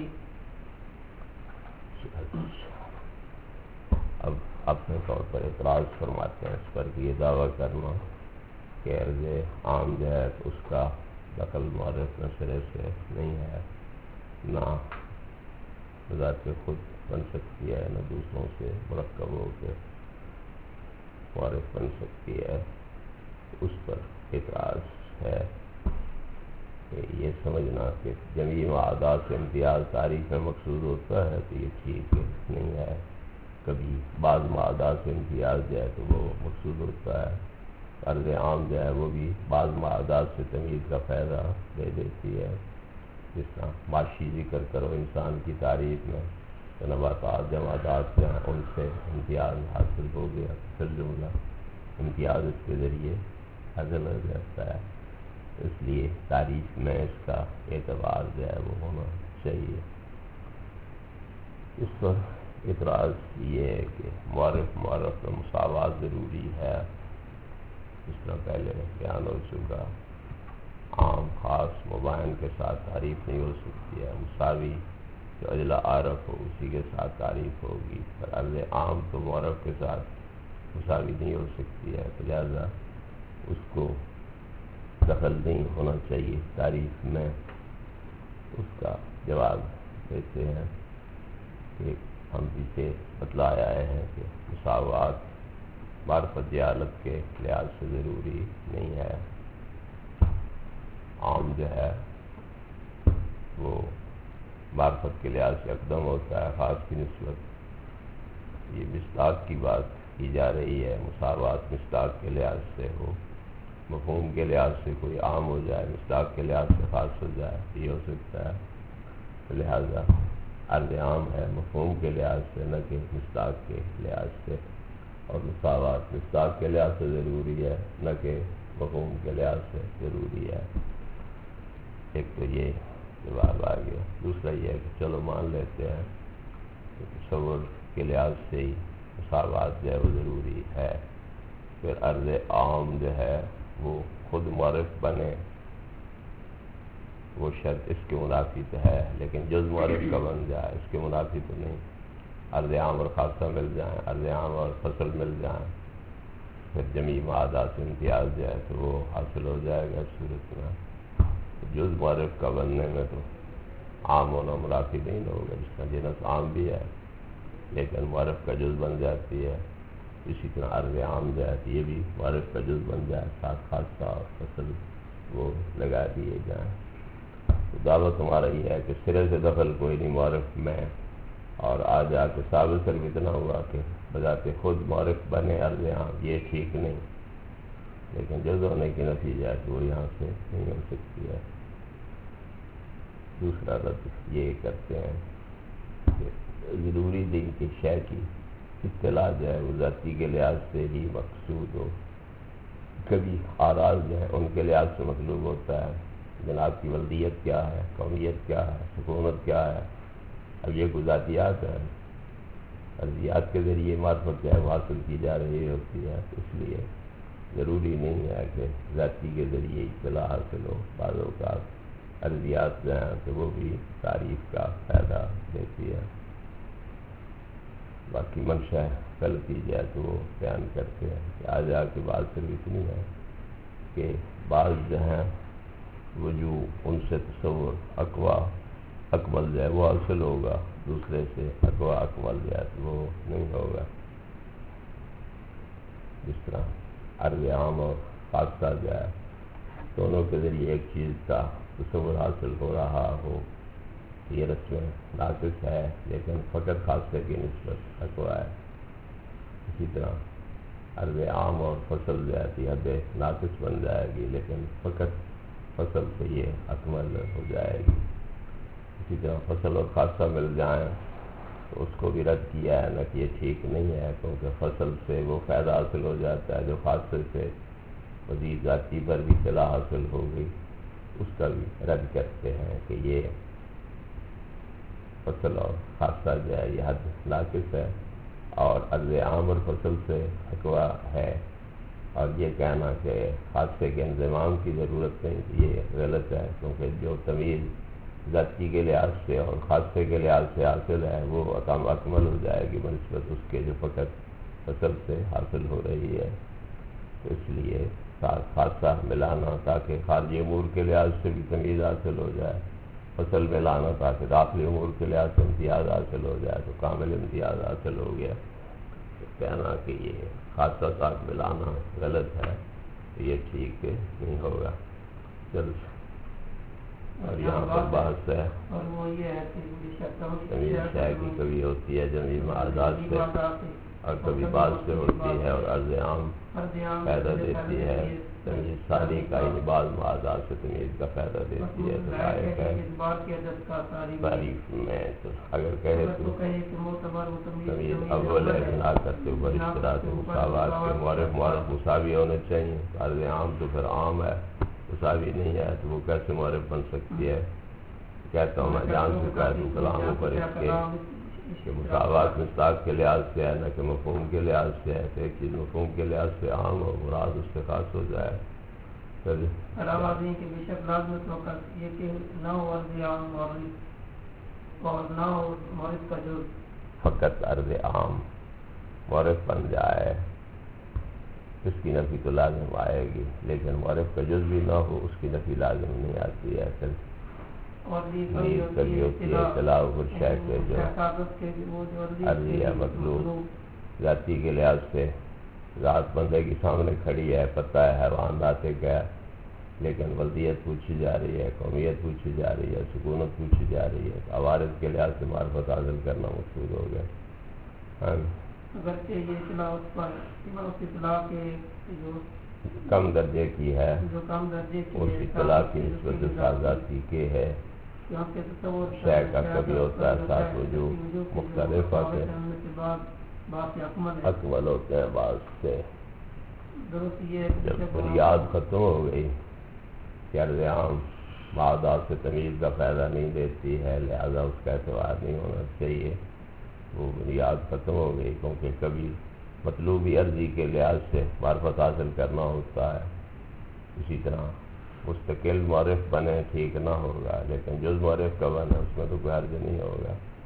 اب اپنے طور پر اعتراض فرماتے ہیں اس پر کہ یہ دعویٰ کرنا کہ عرض عام جو ہے تو اس کا دخل معرف نہ سرے سے نہیں ہے، نہ بذات خود بن سکتی ہے، نہ دوسروں سے مرکب ہو کے معرف بن سکتی ہے، اس پر اعتراض ہے کہ یہ سمجھنا کہ جمعی معادات سے امتیاز تاریخ میں مقصود ہوتا ہے تو یہ ٹھیک نہیں ہے، کبھی بعض معادات سے امتیاز جو ہے تو وہ مقصود ہوتا ہے، عرض عام جو ہے وہ بھی بعض معادات سے تمیز کا فائدہ دے دیتی ہے، جس طرح معاشی ذکر کرو انسان کی تعریف میں تو نباتات جمادات جو ہیں ان سے امتیاز حاصل ہو گیا، پھر جملہ امتیاز اس کے ذریعے حاصل ہو جاتا ہے، اس لیے تاریخ میں اس کا اعتبار جو ہے وہ ہونا چاہیے۔ اس پر اعتراض یہ ہے کہ معرف معرف میں مساوات ضروری ہے، اس طرح پہلے بیان ہو چکا، عام خاص مباین کے ساتھ تعریف نہیں ہو سکتی ہے، مساوی جو اجلا عارف ہو اسی کے ساتھ تعریف ہوگی، پر عرض عام تو معرف کے ساتھ مساوی نہیں ہو سکتی ہے، لہذا اس کو دخل نہیں ہونا چاہیے تعریف میں۔ اس کا جواب دیتے ہیں کہ ہم پیچھے بتلائے آئے ہیں کہ مساوات معرفت جہالت کے لحاظ سے ضروری نہیں ہے، عام جو ہے وہ معرفت کے لحاظ سے اقدم ہوتا ہے، خاص کی نسبت یہ مصداق کی بات کی جا رہی ہے، مساوات مصداق کے لحاظ سے ہو، مفہوم کے لحاظ سے کوئی عام ہو جائے، مصداق کے لحاظ سے خاص ہو جائے، یہ ہو سکتا ہے، لہذا عرض عام ہے مفہوم کے لحاظ سے نہ کہ مصداق کے لحاظ سے، اور مساوات مصداق کے لحاظ سے ضروری ہے نہ کہ مفہوم کے لحاظ سے ضروری ہے۔ ایک تو یہ جواب آ گیا، دوسرا یہ ہے کہ چلو مان لیتے ہیں کہ تصور کے لحاظ سے ہی مساوات جو ہے وہ ضروری ہے، پھر عرض عام جو ہے وہ خود معرف بنے، وہ شرط اس کے منافی تو ہے، لیکن جز معرف کا بن جائے اس کے منافی تو نہیں، عرض عام اور خاصہ مل جائیں، عرض عام اور فصل مل جائیں، پھر جمیع معادات سے امتیاز جو ہے تو وہ حاصل ہو جائے گا۔ اس صورت میں جز معرف کا بننے میں تو عام ہونا منافی نہیں ہوگا، جس کا جنس عام بھی ہے لیکن معرف کا جز بن جاتی ہے، اسی طرح عرض عام جو ہے یہ بھی معرف کا جز بن جائے، ساتھ خاصہ اور فصل وہ لگا دیے جائیں۔ تو دعوت ہمارا یہ ہے کہ سرے سے دخل کوئی نہیں معرف میں، اور آ جا کے ثابت صرف اتنا ہوا کہ بذات خود معرف بنے عرض عام، یہ ٹھیک نہیں، لیکن جز ہونے کی نتیجہ ہے کہ وہ یہاں سے نہیں ہو سکتی ہے۔ دوسرا رد یہ کرتے ہیں کہ ضروری دین کی شے کی اطلاع جو ہے وہ ذاتی کے لحاظ سے ہی مقصود ہو، کبھی آراز جو ہے ان کے لحاظ سے مطلوب ہوتا ہے، جناب کی ولدیت کیا ہے، قومیت کیا ہے، سکونت کیا ہے، اب یہ ذاتیات ہیں، ارضیات کے ذریعے معرفت جو ہے وہ حاصل کی جا رہی ہوتی ہے، اس لیے ضروری نہیں ہے کہ ذاتی کے ذریعے اطلاع حاصل ہو، بعض اوقات ارضیات جو ہیں تو وہ بھی تعریف کا فائدہ دیتی ہے۔ باقی منشا غلطی جو ہے تو وہ بیان کرتے ہیں کہ آ جا کے بات صرف اتنی ہے کہ بعض جو ہیں وجوہ ان سے تصور اقوا اکمل جو ہے وہ حاصل ہوگا، دوسرے سے اقوا اکمل جو ہے تو وہ نہیں ہوگا۔ جس طرح عرض عام اور خاصہ جو ہے دونوں کے ذریعے ایک چیز کا تصور حاصل ہو رہا ہو، یہ رسم ناقص ہے لیکن فقط خاصے کی نسبت اقوا ہے، اسی طرح عرض عام اور فصل جو ہے یہ حد ناقص بن جائے گی لیکن فقط فصل سے یہ اکمل ہو جائے گی۔ اسی طرح فصل اور خاصہ مل جائیں تو اس کو بھی رد کیا ہے، نہ کہ یہ ٹھیک نہیں ہے، کیونکہ فصل سے وہ فائدہ حاصل ہو جاتا ہے جو خاصے سے مزید ذاتی پر بھی اطلاع حاصل ہو گئی، اس کا بھی رد کرتے ہیں کہ یہ فصل اور خاصہ جو ہے یہ حد ناقص ہے اور عرض عام اور فصل سے اقوا ہے، اور یہ کہنا کہ خاصے کے انضمام کی ضرورت نہیں، یہ غلط ہے، کیونکہ جو تمیز ذاتی کے لحاظ سے اور خاصے کے لحاظ سے حاصل ہے وہ اکمل ہو جائے گی بنسبت اس کے جو فقط فصل سے حاصل ہو رہی ہے۔ تو اس لیے خاصہ ملانا تاکہ خارجی امور کے لحاظ سے بھی تمیز حاصل ہو جائے، فصل ملانا تاکہ داخلی امور کے لحاظ سے امتیاز حاصل ہو جائے، تو کامل امتیاز حاصل ہو گیا۔ کہنا کہ یہ خاصہ ساتھ ملانا غلط ہے، تو یہ ٹھیک نہیں ہوگا۔ چل اور یہاں پر بحث ہے جمیع شے کی کبھی ہوتی ہے جمیع معادات سے اور کبھی بعض سے ہوتی ہے اور عرض عام فائدہ دیتی ہے، تمیز ساری کا ہی بعض معادات سے تمیز کا فائدہ دیتی ہے۔ تو لائق ہے تعریف میں تو اگر کہے تو تمیز اول ہے بنا کرتے اوپر اس طرح سے مساوات کے معرف معرف مساوی ہونے چاہیے، عرض عام تو پھر عام ہے، مساوی نہیں ہے تو وہ کیسے معرف بن سکتی ہے؟ کہتا ہوں میں جان چکا ہے کلاموں پر اس کے کہ مساوات مصداق کے لحاظ سے ہے نہ کہ مفہوم کے لحاظ سے ہے، تو ایک چیز مفہوم کے لحاظ سے عام ہو مراد اس سے خاص ہو جائے۔ علاوہ ازیں کہ بے شک لازمت وقت یہ کہ نہ ہو عرض عام معرف اور نہ ہو معرف کا جو فقط عرض عام معرف بن جائے اس کی نفی تو لازم آئے گی، لیکن معرف کا جز بھی نہ ہو اس کی نفی لازم نہیں آتی ہے۔ پھر نیز کبھی ہوتی ہے اطلاع شے کے جو عرضی ہے مطلوب ذاتی کے لحاظ سے ذات بندے کی سامنے کھڑی ہے، پتہ ہے حیوان ناطق ہے، لیکن ولدیت پوچھی جا رہی ہے، قومیت پوچھی جا رہی ہے، سکونت پوچھی جا رہی ہے، عوارض کے لحاظ سے معرفت حاصل کرنا مقصود ہو گیا۔ ہاں اگرچہ یہ اطلاع اس پر اس اطلاع کے جو کم درجے کی ہے، جو کم درجے کی اس اطلاع کی نسبت ذاتی کے ہے، شے کا کبھی ہوتا ہے ساتھ وجوہ مختلف ہوتے اکمل ہوتے ہیں بعض سے۔ جب بنیاد ختم ہو گئی کہ عرض عام معادات سے تمیز کا فائدہ نہیں دیتی ہے لہذا اس کا اعتبار نہیں ہونا چاہیے، وہ بنیاد ختم ہو گئی، کیونکہ کبھی مطلوبی عرضی کے لحاظ سے معرفت حاصل کرنا ہوتا ہے، اسی طرح مستقل معرف بنے ٹھیک نہ ہوگا، لیکن جز معرف کا بنے اس میں تو کوئی حرج نہیں ہوگا۔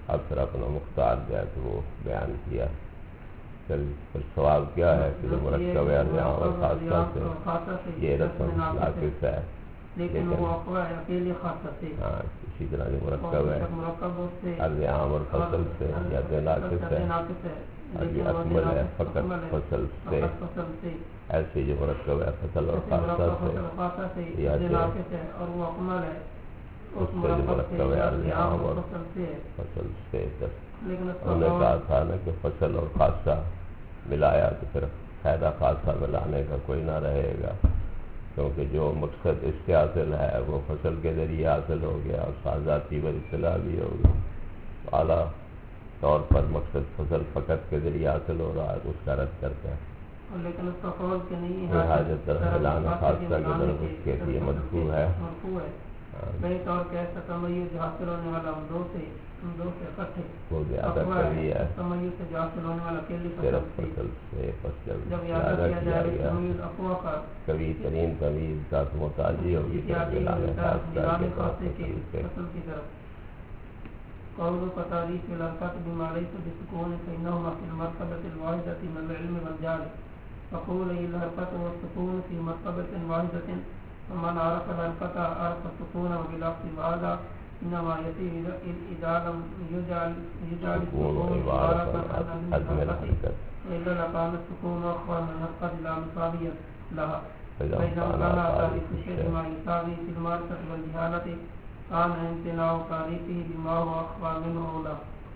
اب پھر اپنا مختار جو ہے تو وہ بیان کیا. پھر پھر سوال کیا ہے کہ جو مرکب ہے عام اور خاصہ سے یہ رسم ناقص ہے، لیکن وہ اکیلے خاصہ سے ہاں اسی طرح جو مرکب ہے عرض عام اور فصل سے یا جو ناقص ہے اور یہ اکمل ہے فقط فصل سے، ایسے جو مرکب ہے فصل اور خاصہ سے یا جو اور وہ اکمل ہے اس سے جو مرکب ہے عرض عام اور فصل سے. انہوں نے کہا تھا نا کہ فصل اور خاصہ ملایا تو پھر فائدہ خاصہ ملانے کا کوئی نہ رہے گا، کیونکہ جو مقصد اس سے حاصل ہے وہ فصل کے ذریعے حاصل ہو گیا اور سازاتی و اطلاع بھی ہوگی. اعلیٰ طور پر مقصد فصل فقط کے ذریعے حاصل ہو رہا ہے، اس کا رد کرتا ہے. لیکن اس کا قول کہ نہیں ہے حاجت ملانا خاصہ کی طرف اس کے لیے مدفوع ہے. بے طور کیسا تمیز جو حاصل ہونے والا ان دو سے ان دو سے اکٹھے وہ زیادہ قوی ہے تمیز سے جو حاصل ہونے والا اکیلی صرف فصل سے. پس جب جب زیادہ یاد کیا کیا گیا تمیز اقوا کا کبھی ترین تمیز کا تو متعدی ہوگی پھر ملانے خاصہ کی طرف فصل سے. فصل کی طرف قول کا تعریف الحرکات بما ليس بسكون فإنهما في المرتبة الواحدة من العلم والجهل. فقول الحركة والسكون في مرتبة واحدة فمن عرف الحركة عرف السكون وبالعكس هذا إنما يأتي إذا لم يجعل يجعل السكون عبارة عن الحركة وإلا لكان السكون أخبر من الحركة لا مساوية لها. فإذا كان تعريف الشيء ما يساوي في المعرفة والجهالة كان امتناع تعریفه بما هو اخفى منه اولا.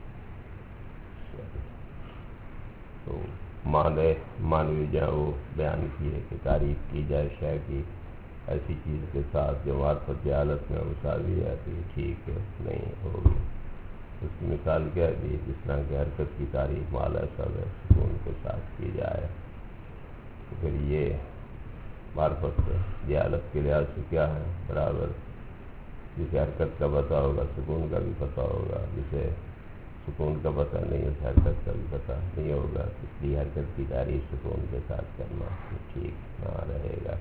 تو معنی معنوی جو وہ بیان کیے کہ تعریف کی جائے شے کی ایسی چیز کے ساتھ جو معرفت جہالت میں مساوی ہے تو یہ ٹھیک نہیں ہوگی. اس کی مثال کیا دی جس طرح کہ حرکت کی تعریف مالا سب سکون کے ساتھ کی جائے تو پھر یہ معرفت جہالت کے لحاظ سے کیا ہے برابر. جسے حرکت کا پتہ ہوگا سکون کا بھی پتہ ہوگا، جسے سکون کا پتہ نہیں اس حرکت کا بھی پتہ نہیں ہوگا، اس لیے حرکت کی تعریف سکون کے ساتھ کرنا ٹھیک نہ رہے گا.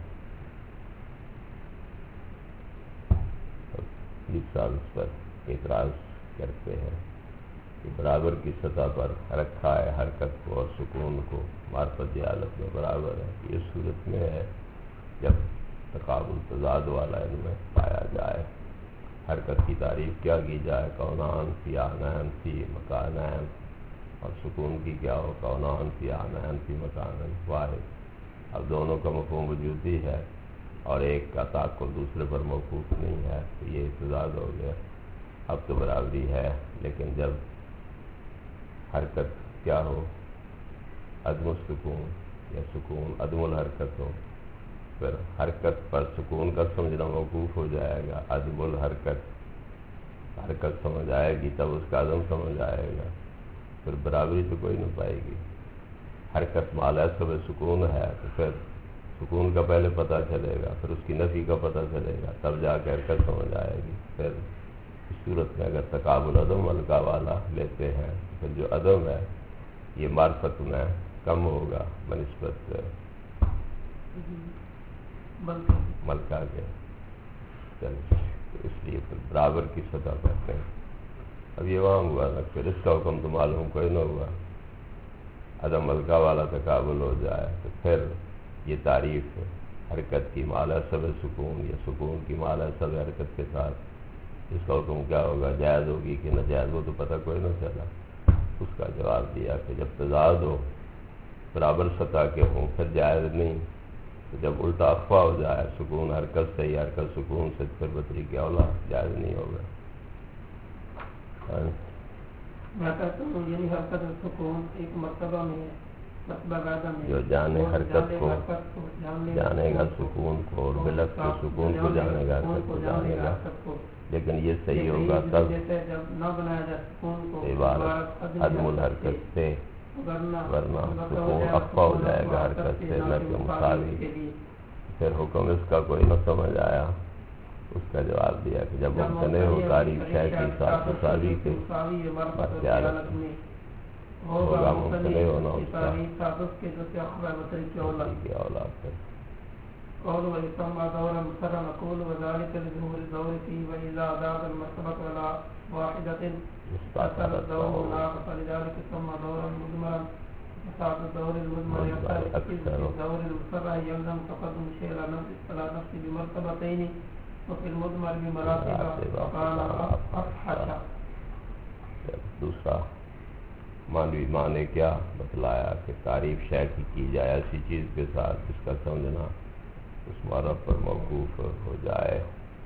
جس سال اس پر اعتراض کرتے ہیں کہ برابر کی سطح پر رکھا ہے حرکت کو اور سکون کو معرفت جہالت میں برابر ہے. یہ صورت میں ہے جب تقابل تضاد والا ان میں پایا جائے. حرکت کی تعریف کیا کی جائے کونان فی آنین فی مکانین، اور سکون کی کیا ہو کونان فی آنین فی مکانین واحد. اب دونوں کا مفہوم وجودی ہے اور ایک کا تعقل دوسرے پر موقوف نہیں ہے تو یہ تضاد ہو گیا. اب تو برابری ہے، لیکن جب حرکت کیا ہو عدم السکون یا سکون عدم الحرکت ہو پھر حرکت پر سکون کا سمجھنا موقوف ہو جائے گا. عدم الحرکت حرکت سمجھ آئے گی تب اس کا عدم سمجھ آئے گا، پھر برابری تو کوئی نہیں پائے گی. حرکت مالا سب سکون ہے تو پھر سکون کا پہلے پتہ چلے گا، پھر اس کی نفی کا پتہ چلے گا، تب جا کے حرکت سمجھ آئے گی. پھر اس صورت میں اگر تقابل عدم ملکہ والا لیتے ہیں پھر جو عدم ہے یہ معرفت میں کم ہوگا بنسبت ملکہ کے. تو اس لیے پھر برابر کی سطح کرتے ہیں. اب یہ وہاں ہوا نا پھر اس کا حکم تو معلوم کوئی نہ ہوا. عدم ملکہ والا تقابل ہو جائے تو پھر یہ تعریف حرکت کی مالا سب سکون یا سکون کی مالا سب حرکت کے ساتھ اس کا حکم کیا ہوگا جائز ہوگی کہ ناجائز ہو تو پتہ کوئی نہ چلا. اس کا جواب دیا کہ جب تضاد ہو برابر سطح کے ہوں پھر جائز نہیں، تو جب الٹا اخفا ہو جائے سکون حرکت سے یا حرکت سکون سے پھر بطریق اولا جائز نہیں ہوگا. میں کہتا ہوں یعنی حرکت سکون ایک مرتبہ میں ہے، مرتبہ وعدہ میں جو جانے حرکت کو جانے گا سکون کو اور بلکہ سکون کو جانے گا حرکت کو جانے گا، لیکن یہ صحیح ہوگا تب عبارت عدم الحرکت سے، ورنہ سکون اخفا ہو جائے گا حرکت سے نہ کہ مساوی. پھر حکم اس کا کوئی نہ سمجھ آیا. اس کا جواب دیا کہ جب ممتنع ہو تعریف شے کی ساتھ مساوی کے اختیارت ہوگا ممتنع ہونا اس کا اولاد. قول ويسمى دورا مسرا نقول وذلك لظهور الدور فيه وإذا زاد المرتبة على واحدة استأثر الدور هناك فلذلك يسمى دورا مضمرا. فساد الدور المضمر يقتضي إذ في الدور المسرع يلزم تقدم الشيء على نفسه بمرتبتين وفي المضمر بمراتب فكان أفحش. دوسرا مانوی معنی کیا بتلایا کہ تعریف شے کی کی جائے ایسی چیز کے ساتھ جس کا سمجھنا اس معرف پر موقوف ہو جائے.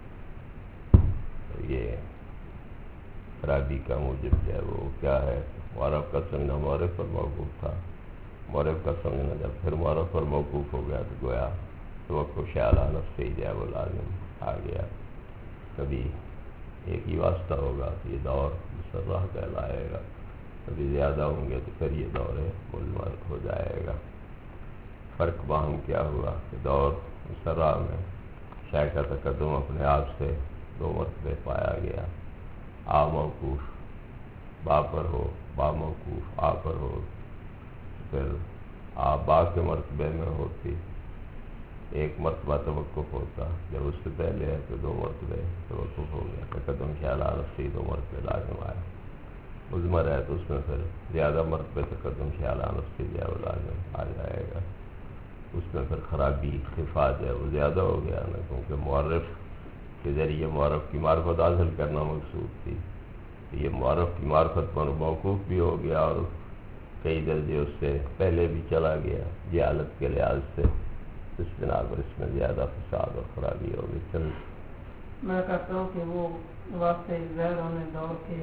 یہ خرابی کا موجب جو ہے وہ کیا ہے؟ معرف کا سمجھنا معرف پر موقوف تھا، معرف کا سمجھنا جب پھر معرف پر موقوف ہو گیا تو گویا توقع شیالہ نفس سے ہی جو ہے وہ لازم آ گیا. کبھی ایک ہی واسطہ ہوگا تو یہ دور مسرح کہلائے گا، کبھی زیادہ ہوں گے تو پھر یہ دور مضمر ہو جائے گا. فرق باہم کیا ہوا کہ دور مسرح میں شے کا تقدم اپنے آپ سے دو مرتبے پایا گیا، آ موقوف با پر ہو، با موقوف آ پر ہو، پھر آ با کے مرتبے میں ہوتی ایک مرتبہ توقف ہوتا، جب اس سے پہلے ہے تو دو مرتبے توقف ہو گیا، تقدم خیال رسی دو مرتبے لازم آیا. مضمر ہے تو اس میں پھر زیادہ مرتبے تقدم خیال رسی جو ہے وہ لازم آ جائے گا. اس میں پھر خرابی خفا جو ہے وہ زیادہ ہو گیا نا، کیونکہ معرف کے ذریعے معرف کی معرفت حاصل کرنا مقصود تھی. یہ معرف کی معرفت پر موقوف بھی ہو گیا اور کئی درجے اس سے پہلے بھی چلا گیا جہالت کے لحاظ سے. اس بنا پر اس میں زیادہ فساد اور خرابی ہو گئی. چل میں کہتا ہوں کہ وہ واسطے غیر ہونے دور کے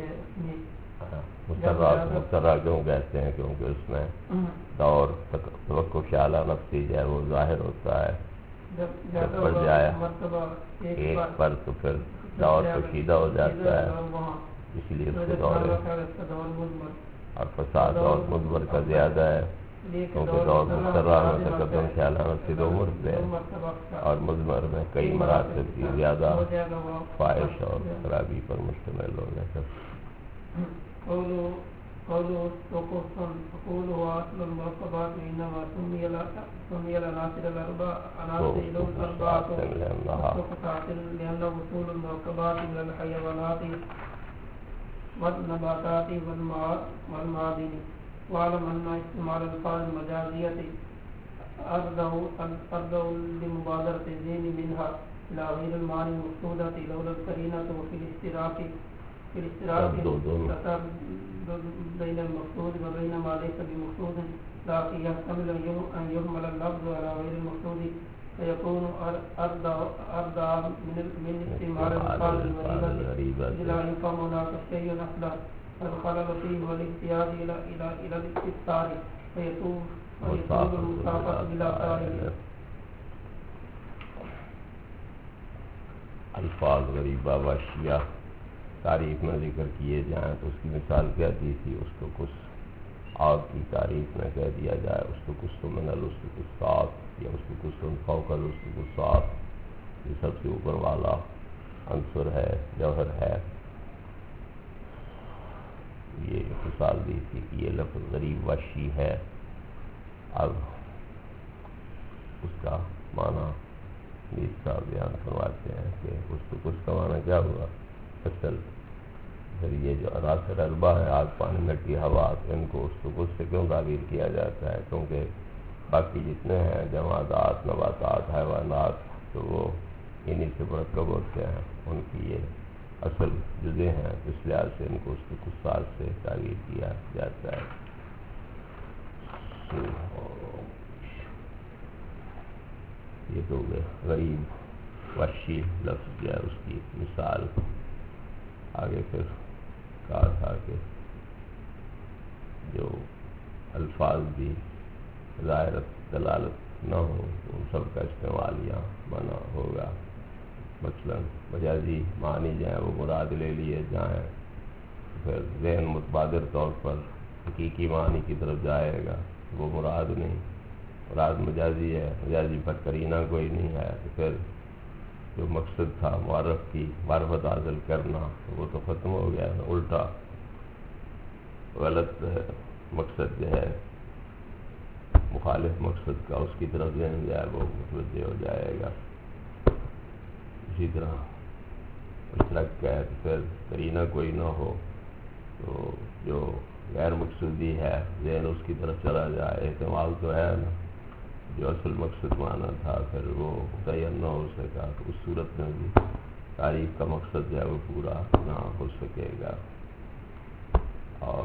مسترا کیوں کہتے ہیں؟ کیونکہ اس میں دور توقع خیالہ نفسی جو ہے وہ ظاہر ہوتا ہے. جب پر جائے ایک پر تو پھر دور کشیدہ ہو جاتا ہے، اس لیے اس کے دور اور فساد اور مضمر کا زیادہ ہے، کیونکہ دور مسترا میں تقدم خیالہ نفسی دو مرتبے اور مضمر میں کئی مراتب کی زیادہ فائش اور خرابی پر مشتمل ہو گئے. قولوا قولوا توقفا قولوا واصل المرتبات انما سمي سمي العناصر الاربع عناصر الاربعه مختصات لان وصول المركبات من الحيوانات والنباتات والمعادن. واعلم ان استعمال الفاظ المجازيه ارض لمبادره الذهن منها الى غير المعاني المقصوده لولا القرينه وفي الاشتراك في الاشتراك بين المقصود وبين ما ليس بمقصود، لكن يحتمل أن يهمل اللفظ على غير المقصود فيكون أرضى من استعمال الألفاظ الغريبة إلى أن يفهم هناك شيء أصلا الخلل فيه والاحتياج إلى إلى إلى الاستفسار فيتوب فيتوب المسافة بلا تاريخ. الفاظ غریبہ واشیہ تعریف میں ذکر کیے جائیں تو اس کی مثال کیا دی تھی؟ اس کو کچھ آگ کی تعریف میں کہہ دیا جائے اس کو کچھ تو منل، اس کو کچھ ساتھ، یا اس کو کچھ تو فوقل، اس کو کچھ ساتھ، یہ سب سے اوپر والا عنصر ہے، جوہر ہے. یہ مثال دی تھی کہ یہ لفظ غریب واشی ہے. اب اس کا معنی نیز کا بیان فرماتے ہیں کہ اس کو کچھ کا معنی کیا ہوا؟ اصل پھر یہ جو عناصر اربع ہے، آگ، پانی، مٹی، ہوا، ان کو اس کو کچھ سے کیوں تعبیر کیا جاتا ہے؟ کیونکہ باقی جتنے ہیں جمادات، نباتات، حیوانات تو وہ انہی سے مرکب ہوتے ہیں، ان کی یہ اصل جزے ہیں، اس لحاظ سے ان کو اس کے کچھ سال سے تعبیر کیا جاتا ہے. یہ تو غریب وحشی لفظ جو ہے اس کی مثال. آگے پھر کہا تھا کہ جو الفاظ بھی ظاہر دلالت نہ ہو ان سب کا استعمال یہاں منع ہوگا. مثلا مجازی معنی جو ہیں وہ مراد لے لیے جائیں، پھر ذہن متبادر طور پر حقیقی معنی کی طرف جائے گا، وہ مراد نہیں، مراد مجازی ہے، مجازی پر قرینہ کوئی نہیں ہے، تو پھر جو مقصد تھا معرف کی معرفت حاصل کرنا وہ تو ختم ہو گیا. الٹا غلط مقصد جو ہے مخالف مقصد کا اس کی طرف ذہن جو ہے وہ متوجہ ہو جائے گا. اسی طرح مشترک ہے تو پھر قرینہ کوئی نہ ہو تو جو غیر مقصودی ہے ذہن اس کی طرف چلا جائے. احتمال تو ہے نا جو اصل مقصد مانا تھا پھر وہ متعین نہ ہو سکا تو اس صورت میں بھی تعریف کا مقصد جو ہے وہ پورا نہ ہو سکے گا. اور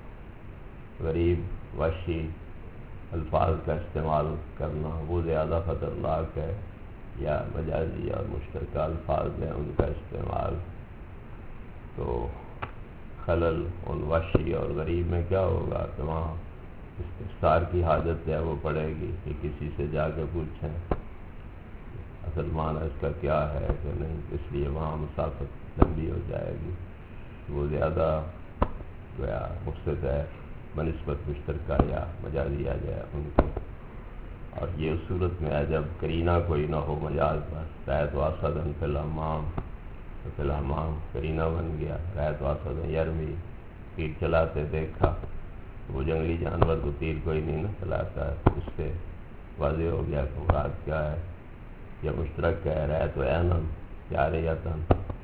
غریب وحشی الفاظ کا استعمال کرنا وہ زیادہ خطرناک ہے یا مجازی اور مشترکہ الفاظ ہیں ان کا استعمال. تو خلل ان وحشی اور غریب میں کیا ہوگا کہ وہاں استفسار کی حاجت ہے وہ پڑے گی کہ کسی سے جا کے پوچھیں اصل معنی اس کا کیا ہے کہ نہیں, اس لیے وہاں مسافت لمبی ہو جائے گی. وہ زیادہ گویا مقصد ہے بنسبت مشترکہ یا مجازی آ جائے ان کے. اور یہ اس صورت میں ہے جب قرینہ کوئی نہ ہو مجاز پر. رایت واسدن فی الحمام تو فی الحمام قرینہ بن گیا. رایت واسدن یرمی تیر چلاتے دیکھا, وہ جنگلی جانور کو تیر کوئی نہیں نہ چلاتا ہے, اس سے واضح ہو گیا کہ مراد کیا ہے. یا مشترک ہے رایت و عینن جاریتن,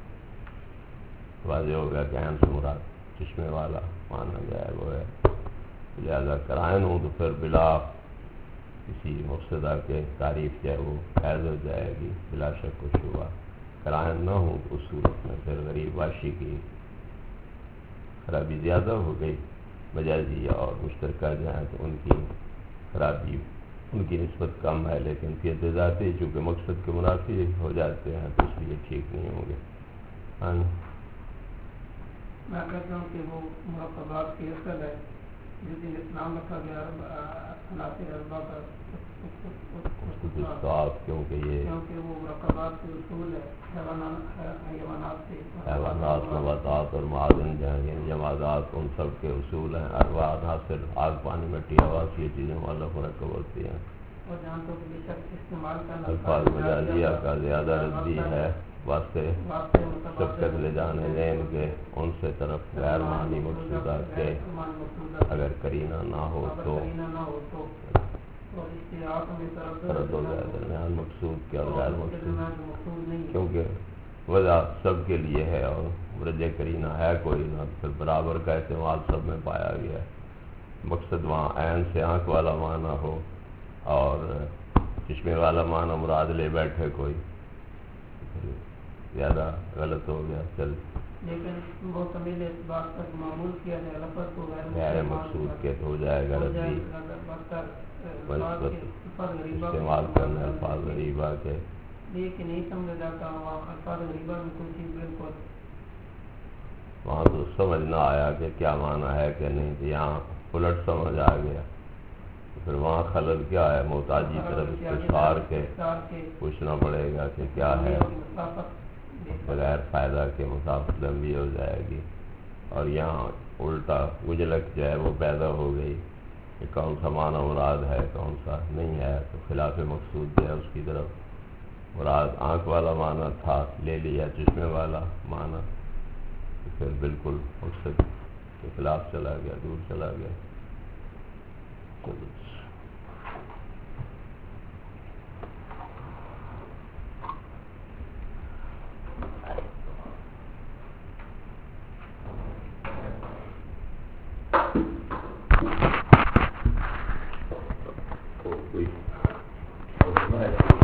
واضح ہو گیا کہ عین سے مراد چشمے والا مانا جو ہے وہ ہے. لہذا قرائن ہوں تو پھر بلا کسی مقصدہ کے تعریف جو ہے وہ حیض ہو جائے گی بلا شک و شبہ. قرائن نہ ہوں تو اس صورت میں پھر غریب واشی کی خرابی زیادہ ہو گئی. مجازی اور مشترکہ جو ہیں تو ان کی خرابی ان کی نسبت کم ہے, لیکن پھر ذاتی چونکہ مقصد کے منافی ہو جاتے ہیں تو اس لیے ٹھیک نہیں ہوں گے. ہاں میں کہتا ہوں کہ وہ مرکبات کی اصل ہے جس دن اسلام رکھا گیا عناصر اربع کا کیونکہ یہ کیونکہ وہ مرکبات کے اصول ہے حیوانات سے حیوانات نباتات اور معادن جو ہیں یعنی جمادات ان سب کے اصول ہیں. اربع عناصر آگ پانی مٹی ہوا سے یہ چیزیں مؤلف مرکب ہوتی ہیں. اور جہاں تو بے شک استعمال کرنا الفاظ مجازیہ کا زیادہ ردی ہے واسطے سبقت لے جانے ذہن کے ان سے طرف غیر معنی مقصودہ کے اگر قرینہ نہ ہو تو فرد ہو جائے درمیان مقصود کے اور غیر مقصود, کیونکہ وجہ سب کے لیے ہے اور مرجع قرینہ ہے کوئی نہ پھر برابر کا استعمال سب میں پایا گیا ہے. مقصد وہاں عین سے آنکھ والا معنی ہو اور چشمے والا معنی مراد لے بیٹھے کوئی, زیادہ غلط ہو گیا. چل لیکن وہ طویل اس بات تک معمول کیا جائے لفظ کو غیر مقصود کے ہو جائے گا ردی استعمال کرنا الفاظ غریبہ کے. لیکن نہیں سمجھا جاتا وہاں الفاظ غریبہ میں کوئی چیز بالکل وہاں تو سمجھ نہ آیا کہ کیا معنی ہے کہ نہیں, یہاں الٹ سمجھ آ گیا. پھر وہاں خلل کیا ہے محتاجی طرف استفسار کے پوچھنا پڑے گا کہ کیا ہے, بغیر فائدہ کے مسافت لمبی ہو جائے گی. اور یہاں الٹا اجلک جو ہے وہ پیدا ہو گئی کہ کون سا معنی مراد ہے کون سا نہیں ہے. تو خلاف مقصود جو ہے اس کی طرف مراد آنکھ والا معنی تھا لے لیا چشمے والا معنی, تو پھر بالکل مقصد کے خلاف چلا گیا, دور چلا گیا. کوئی